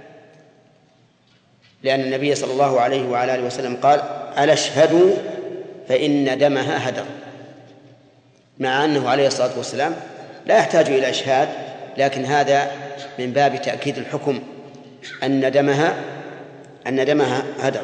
لأن النبي صلى الله عليه وعلى آله وسلم قال: ألا اشهدوا فإن دمها هدر، مع أنه عليه الصلاة والسلام لا يحتاج إلى إشهاد، لكن هذا من باب تأكيد الحكم أن دمها أن دمها هدر.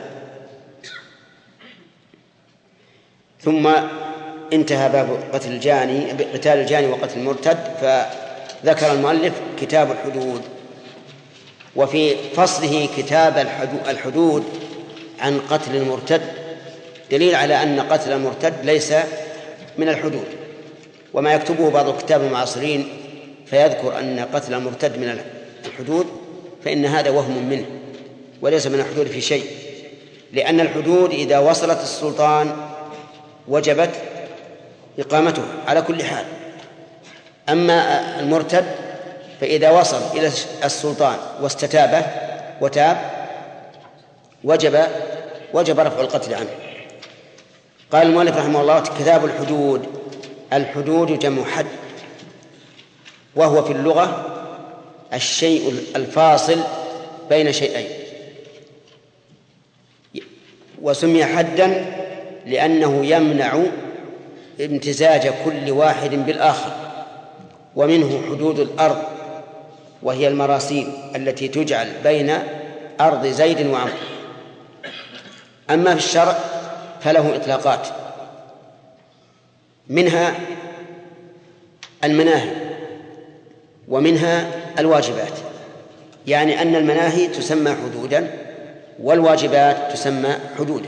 ثم انتهى باب قتل الجاني قتال الجاني وقتل المرتد، فذكر المؤلف كتاب الحدود، وفي فصله كتاب الحدود عن قتل المرتد دليل على أن قتل المرتد ليس من الحدود. وما يكتبه بعض الكتاب المعاصرين فيذكر أن قتل المرتد من الحدود، فإن هذا وهم منه وليس من الحدود في شيء، لأن الحدود إذا وصلت السلطان وجبت إقامته على كل حال. أما المرتد فإذا وصل إلى السلطان واستتابه وتاب وجب وجب رفع القتل عنه. قال المؤلف رحمه الله: كتاب الحدود. الحدود جمع حد، وهو في اللغة الشيء الفاصل بين شيئين، وسمي حدا لأنه يمنع امتزاج كل واحد بالآخر. ومنه حدود الأرض، وهي المراسيم التي تجعل بين أرض زيد وعمرو. أما في الشرع فله إطلاقات، منها المناهي ومنها الواجبات، يعني أن المناهي تسمى حدودا والواجبات تسمى حدودا.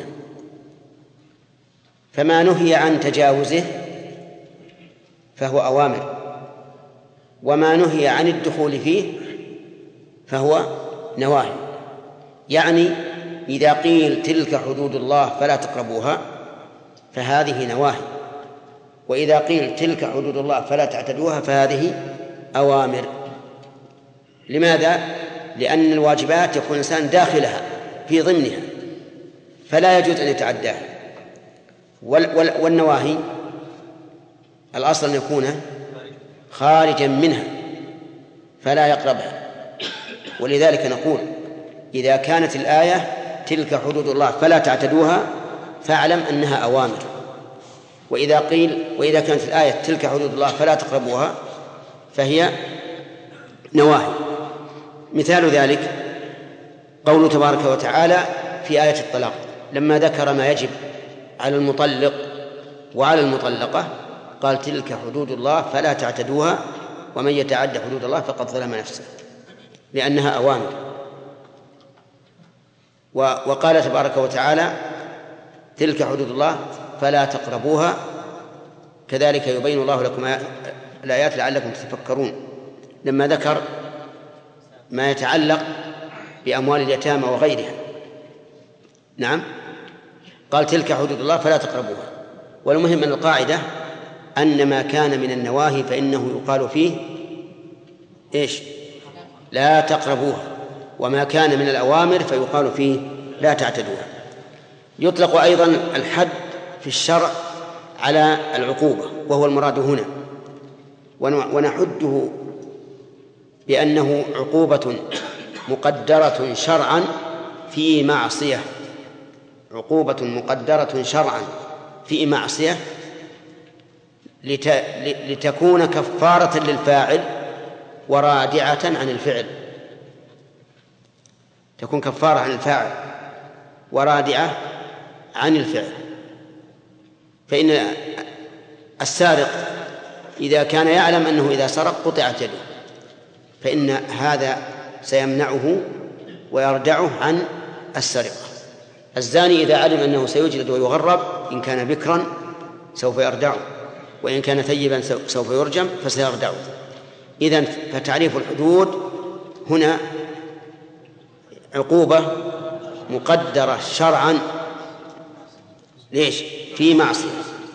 فما نهي عن تجاوزه فهو أوامر، وما نهي عن الدخول فيه فهو نواهي. يعني إذا قيل تلك حدود الله فلا تقربوها فهذه نواهي، وإذا قيل تلك حدود الله فلا تعتدوها فهذه أوامر. لماذا؟ لأن الواجبات يكون الإنسان داخلها في ضمنها فلا يجوز أن يتعداها، والنواهي الأصل أن يكون خارجا منها فلا يقربها. ولذلك نقول: إذا كانت الآية تلك حدود الله فلا تعتدوها فاعلم أنها أوامر، وإذا قيل وإذا كانت الآية تلك حدود الله فلا تقربوها فهي نواهي. مثال ذلك قوله تبارك وتعالى في آية الطلاق لما ذكر ما يجب على المطلق وعلى المطلقة قال: تلك حدود الله فلا تعتدوها ومن يتعد حدود الله فقد ظلم نفسه، لأنها أوامر. وقال تبارك وتعالى تلك حدود الله فلا تقربوها كذلك يبين الله لكم الآيات لعلكم تتفكرون، لما ذكر ما يتعلق بأموال اليتامى وغيرها. نعم، قال تلك حدود الله فلا تقربوها. والمهم أن القاعدة أن ما كان من النواهي فإنه يقال فيه إيش؟ لا تقربوها، وما كان من الأوامر فيقال فيه لا تعتدوها. يطلق أيضا الحد في الشرع على العقوبة، وهو المراد هنا، ونحده بأنه عقوبة مقدرة شرعا في معصية، عقوبة مقدرة شرعا في معصية لتكون كفارة للفاعل ورادعة عن الفعل، تكون كفارة عن الفاعل ورادعة عن الفعل. فإن السارق إذا كان يعلم أنه إذا سرق قطعت يده فإن هذا سيمنعه ويردعه عن السرقة. الزاني إذا علم أنه سيجلد ويغرب إن كان بكرا سوف يردعه، وإن كان ثيبا سوف يرجم فسيردعه. إذن فتعريف الحدود هنا عقوبة مقدرة شرعا ليش؟ في معصية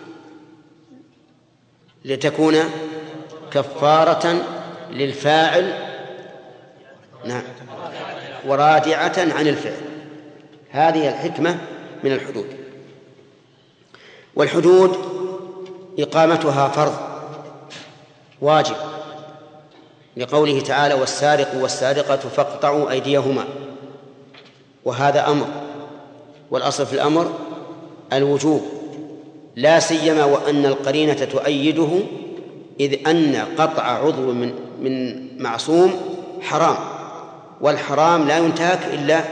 لتكون كفارة للفاعل نعم ورادعة عن الفعل. هذه الحكمة من الحدود. والحدود إقامتها فرض واجب، لقوله تعالى والسارق والسارقة فاقطعوا أيديهما، وهذا أمر، والأصل في الأمر الوجوب، لا سيما وأن القرينة تؤيده، إذ أن قطع عضو من من معصوم حرام، والحرام لا ينتهك إلا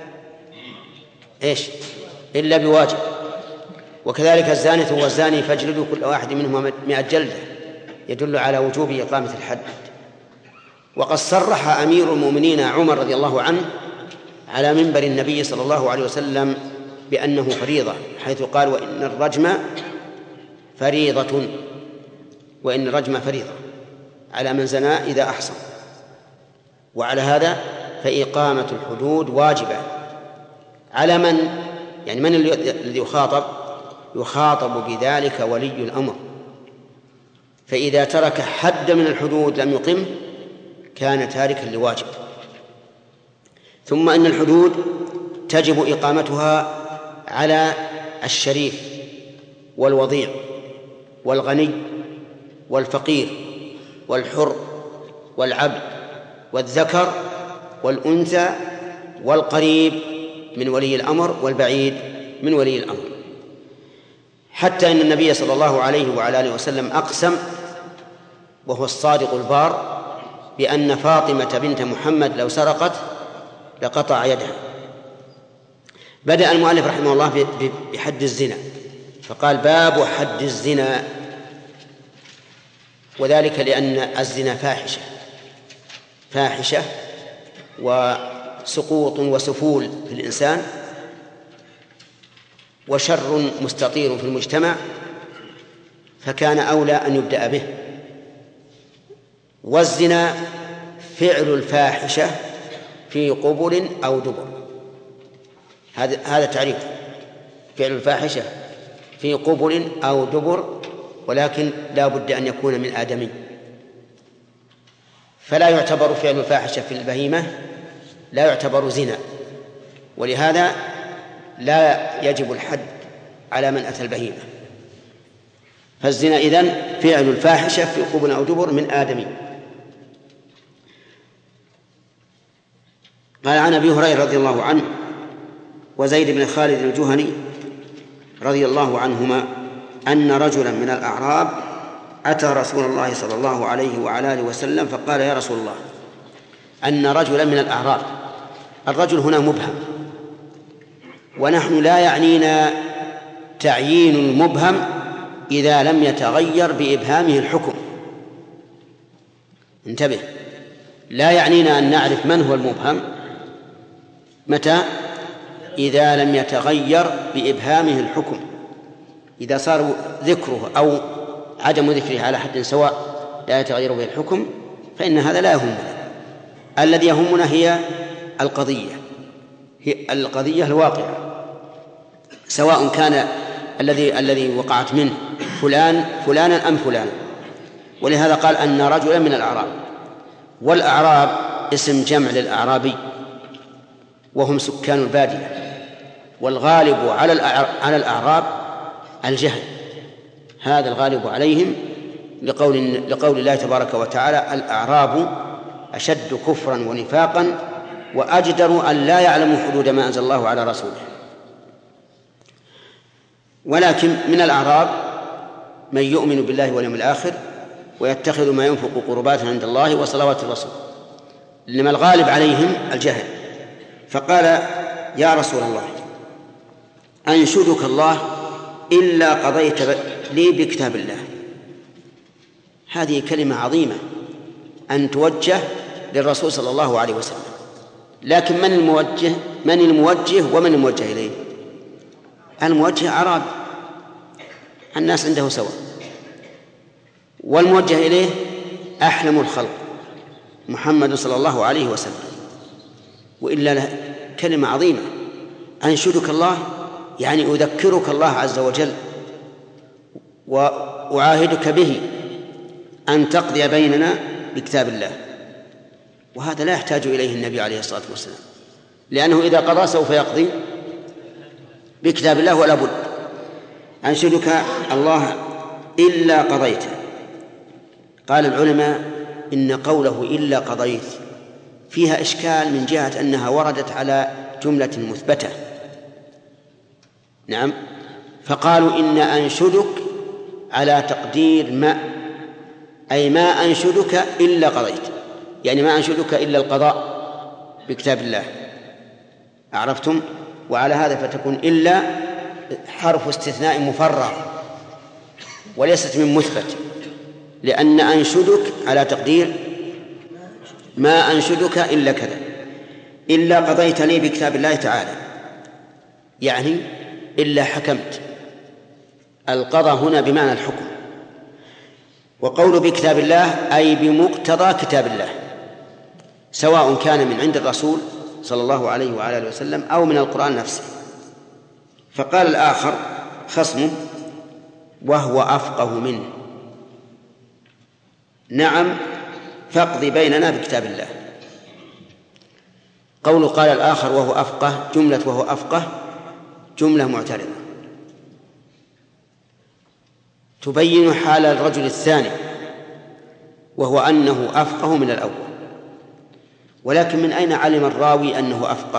إيش؟ إلا بواجب. وكذلك الزانية والزاني فاجلدوا كل واحد منهما مئة جلدة، يدل على وجوب إقامة الحد. وقد صرح أمير المؤمنين عمر رضي الله عنه على منبر النبي صلى الله عليه وسلم بأنه فريضة، حيث قال وإن الرجم فريضة، وإن الرجم فريضة على من زنى إذا أحصن. وعلى هذا فإقامة الحدود واجبة على من، يعني من الذي يخاطب؟ يخاطب بذلك ولي الأمر، فإذا ترك حد من الحدود لم يقم كان تاركا لواجب. ثم أن الحدود تجب إقامتها على الشريف والوضيع والغني والفقير والحر والعبد والذكر والأنثى والقريب من ولي الأمر والبعيد من ولي الأمر، حتى إن النبي صلى الله عليه وعلى آله وسلم أقسم وهو الصادق البار بأن فاطمة بنت محمد لو سرقت لقطع يدها. بدأ المؤلف رحمه الله بحد الزنا، فقال باب حد الزنا، وذلك لأن الزنا فاحشة فاحشة وسقوط وسفول في الإنسان وشر مستطير في المجتمع، فكان أولى أن يبدأ به. والزنا فعل الفاحشة في قبل أو دبر، هذا هذا تعريف فعل الفاحشة في قبل أو دبر، ولكن لا بد أن يكون من آدمي، فلا يعتبر فعل الفاحشة في البهيمة لا يعتبر زنا، ولهذا لا يجب الحد على من أتى البهيمة. فالزنا إذن فعل الفاحشة في قبل أو دبر من آدمي. قال عن أبي هريرة رضي الله عنه وزيد بن خالد الجهني رضي الله عنهما أن رجلا من الأعراب أتى رسول الله صلى الله عليه وعلى آله وسلم فقال يا رسول الله، أن رجلا من الأعراب، الرجل هنا مبهم، ونحن لا يعنينا تعيين المبهم إذا لم يتغير بإبهامه الحكم. انتبه، لا يعنينا أن نعرف من هو المبهم متى إذا لم يتغير بإبهامه الحكم. إذا صار ذكره أو عدم ذكره على حد سواء لا يتغير به الحكم فإن هذا لا يهمنا. الذي يهمنا هي القضية، هي القضية الواقعة، سواء كان الذي الذي وقعت منه فلان فلانا أم فلانا. ولهذا قال أن رجلا من الأعراب، والأعراب اسم جمع للأعرابي وهم سكان البادية، والغالب على على الأعراب الجهل، هذا الغالب عليهم لقول لقول الله تبارك وتعالى: الأعراب أشد كفرا ونفاقا وأجدر أن لا يعلموا حدود ما أنزل الله على رسوله. ولكن من الأعراب من يؤمن بالله واليوم الآخر ويتخذ ما ينفق قربات عند الله وصلوات الرسول، لما الغالب عليهم الجهل. فقال: يا رسول الله أنشدك الله إلا قضيت لي بكتاب الله. هذه كلمة عظيمة أن توجه للرسول صلى الله عليه وسلم، لكن من الموجه من الموجه ومن الموجه إليه؟ الموجه أعرابي، الناس عنده سواء، والموجه إليه أحلم الخلق محمد صلى الله عليه وسلم. وإلا كلمة عظيمة، أنشدك الله يعني أذكرك الله عز وجل وأعاهدك به أن تقضي بيننا بكتاب الله. وهذا لا يحتاج إليه النبي عليه الصلاة والسلام، لأنه إذا قضى سوف يقضي بكتاب الله ولا بد. أنشدك الله إلا قضيت. قال العلماء إن قوله إلا قضيت فيها إشكال من جهة أنها وردت على جملة مثبتة. نعم، فقالوا إن أنشدك على تقدير ما، أي ما أنشدك إلا قضيت، يعني ما أنشدك إلا القضاء بكتاب الله. عرفتم؟ وعلى هذا فتكون إلا حرف استثناء مفرغ وليست من مثبت، لأن أنشدك على تقدير ما أنشدك إلا كذا، إلا قضيت لي بكتاب الله تعالى، يعني إلا حكمت. القضاء هنا بمعنى الحكم. وقول بكتاب الله أي بمقتضى كتاب الله، سواء كان من عند الرسول صلى الله عليه وعلى آله وسلم أو من القرآن نفسه. فقال الآخر خصمه وهو أفقه منه: نعم فاقض بيننا بكتاب الله. قول قال الآخر وهو أفقه، جملة وهو أفقه جملة معترضة تبين حال الرجل الثاني، وهو أنه أفقه من الأول. ولكن من أين علم الراوي أنه أفقه؟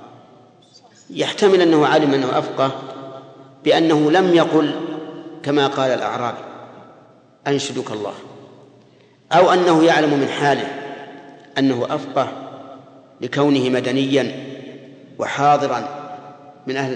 يحتمل أنه علم أنه أفقه بأنه لم يقل كما قال الأعرابي أنشدك الله، أو أنه يعلم من حاله أنه أفقه لكونه مدنيا وحاضرا من أهل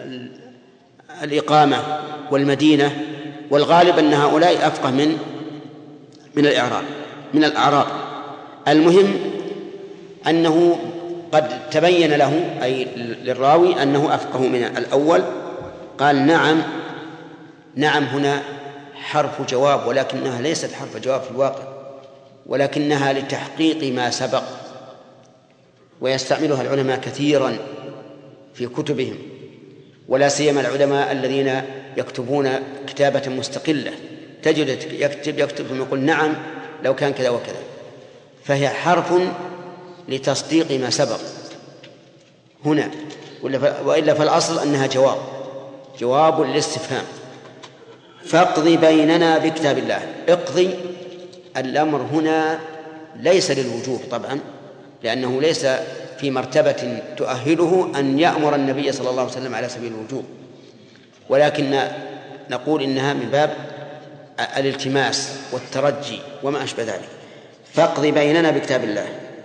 الإقامة والمدينة، والغالب أن هؤلاء أفقه من من الإعراب من الأعراب. المهم أنه قد تبين له أي للراوي أنه أفقه من الأول. قال نعم. نعم هنا حرف جواب، ولكنها ليست حرف جواب في الواقع، ولكنها لتحقيق ما سبق، ويستعملها العلماء كثيرا في كتبهم، ولا سيما العلماء الذين يكتبون كتابة مستقلة، تجد يكتب يكتب ثم يقول نعم لو كان كذا وكذا، فهي حرف لتصديق ما سبق هنا، وإلا فالأصل أنها جواب جواب للاستفهام. فاقضي بيننا بكتاب الله. اقضي، الأمر هنا ليس للوجوب طبعا، لأنه ليس في مرتبة تؤهله أن يأمر النبي صلى الله عليه وسلم على سبيل الوجوب، ولكن نقول إنها من باب الالتماس والترجي وما أشبه ذلك. فاقضي بيننا بكتاب الله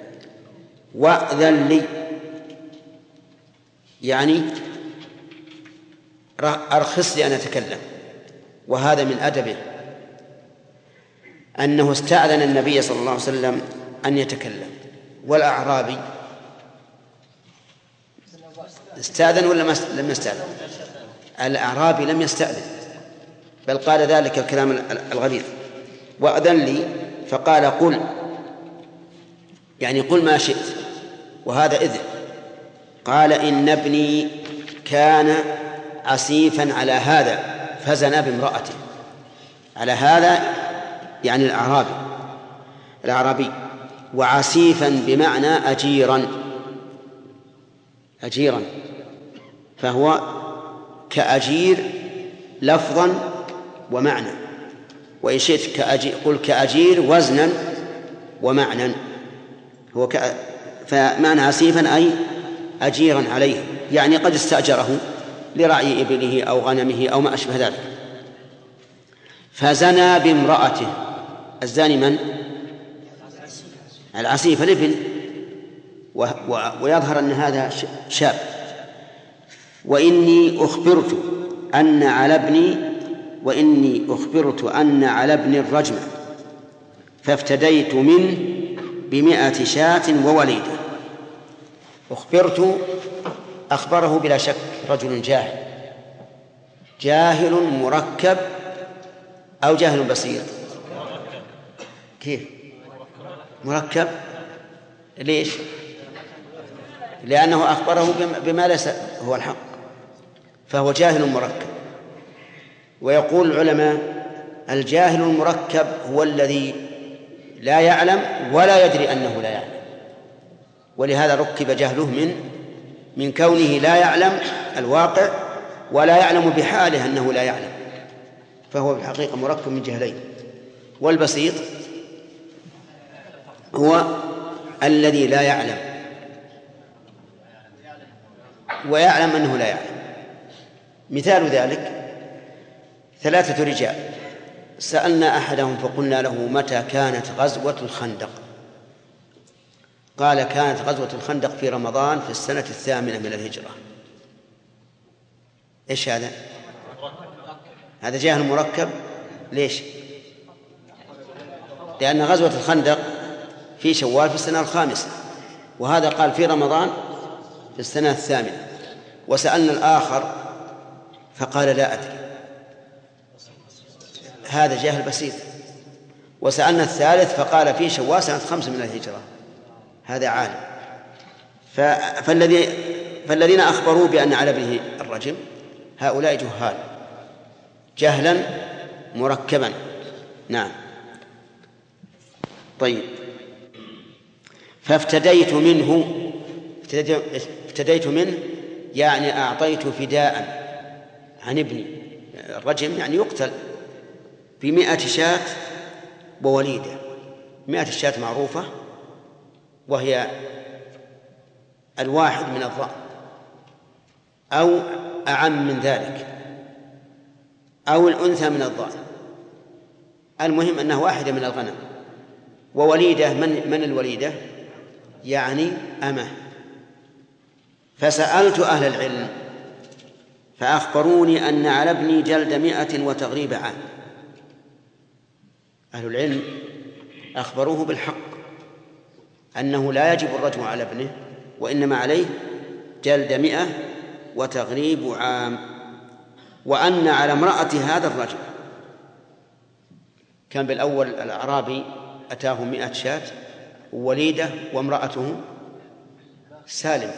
وأذن لي، يعني أرخص لي أن أتكلم. وهذا من أدبه أنه استأذن النبي صلى الله عليه وسلم أن يتكلم، والأعرابي استأذن ولا ما لم يستأذن؟ الأعرابي لم يستأذن، بل قال ذلك الكلام الغليظ. وأذن لي فقال قل، يعني قل ما شئت، وهذا إذن. قال إن ابني كان عسيفا على هذا فزنى بامرأته. على هذا يعني الأعرابي الأعرابي وعسيفا بمعنى أجيرا أجيرا فهو كأجير لفظا ومعنى، وإن شئت كأجير قل كأجير وزنا ومعنى. هو ك... فمعنى عسيفا أي أجيرا عليه، يعني قد استأجره لرعي إبله أو غنمه أو ما أشبه ذلك. فزنى بامرأته. الزاني من؟ العسيف الابن، و... و... ويظهر أن هذا شاب. وإني أخبرت أن على ابني وإني أخبرت أن على ابن الرجم فافتديت منه بمئة شاة ووليدة. أخبرت، أخبره بلا شك رجل جاهل، جاهل مركب أو جاهل بسيط؟ كيف مركب؟ ليش؟ لأنه أخبره بما ليس هو الحق، فهو جاهل مركب. ويقول العلماء الجاهل المركب هو الذي لا يعلم ولا يدري أنه لا يعلم، ولهذا ركب جهله من من كونه لا يعلم الواقع ولا يعلم بحاله أنه لا يعلم، فهو في الحقيقة مركب من جهلين. والبسيط هو الذي لا يعلم ويعلم أنه لا يعلم. مثال ذلك ثلاثة رجال سألنا أحدهم فقلنا له متى كانت غزوة الخندق؟ قال كانت غزوة الخندق في رمضان في السنة الثامنة من الهجرة. إيش هذا؟ هذا جاهل مركب. ليش؟ لأن غزوة الخندق في شوال في السنة الخامسة، وهذا قال في رمضان في السنة الثامنة. وسألنا الآخر فقال لا أدري، هذا جاهل بسيط. وسألنا الثالث فقال في شوال سنة خمس من الهجرة، هذا عالم. فالذي فالذين أخبروا بأن على ابنه الرجم هؤلاء جهال جهلا مركبا. نعم. طيب. فافتديت منه، افتديت منه يعني أعطيت فداء عن ابني. الرجم يعني يقتل بمئة شاة ووليدة. مئة شاة معروفة وهي الواحد من الضأن أو أعم من ذلك أو الأنثى من الضأن، المهم أنه واحدة من الغنم. ووليدة من, من الوليدة يعني أمه. فسألت أهل العلم فأخبروني أن على ابني جلد مئة وتغريب عام. أهل العلم أخبروه بالحق أنه لا يجب الرجم على ابنه، وإنما عليه جلد مئة وتغريب عام، وأن على امرأة هذا الرجل كان بالأول الأعرابي أتاه مئة شاة ووليدة وامرأته سالمة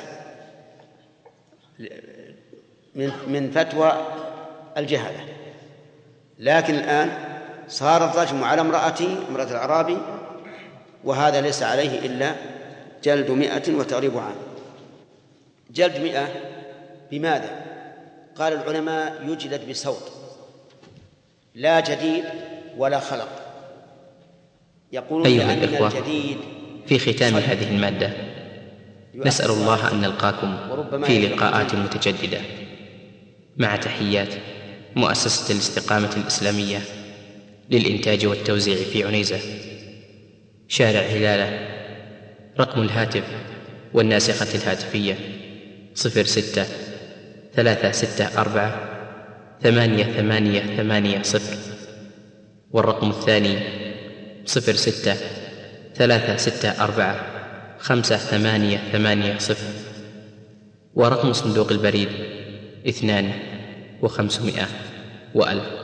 من فتوى الجهلة، لكن الآن صار الرجم على امرأته امرأة الأعرابي، وهذا ليس عليه إلا جلد مئة وتغريب عام. جلد مئة بماذا؟ قال العلماء يجلد بصوت، لا جديد ولا خلق. يقولون أيها أن الإخوة، الجديد في ختام هذه المادة نسأل الله أن نلقاكم في لقاءات متجددة، مع تحيات مؤسسة الاستقامة الإسلامية للإنتاج والتوزيع في عنيزة، شارع هلالة. رقم الهاتف والناسخة الهاتفية صفر ستة ثلاثة ستة أربعة ثمانية ثمانية ثمانية صفر، والرقم الثاني صفر ستة ثلاثة ستة أربعة خمسة ثمانية ثمانية صفر. ورقم صندوق البريد اثنان وخمسمائة وألف.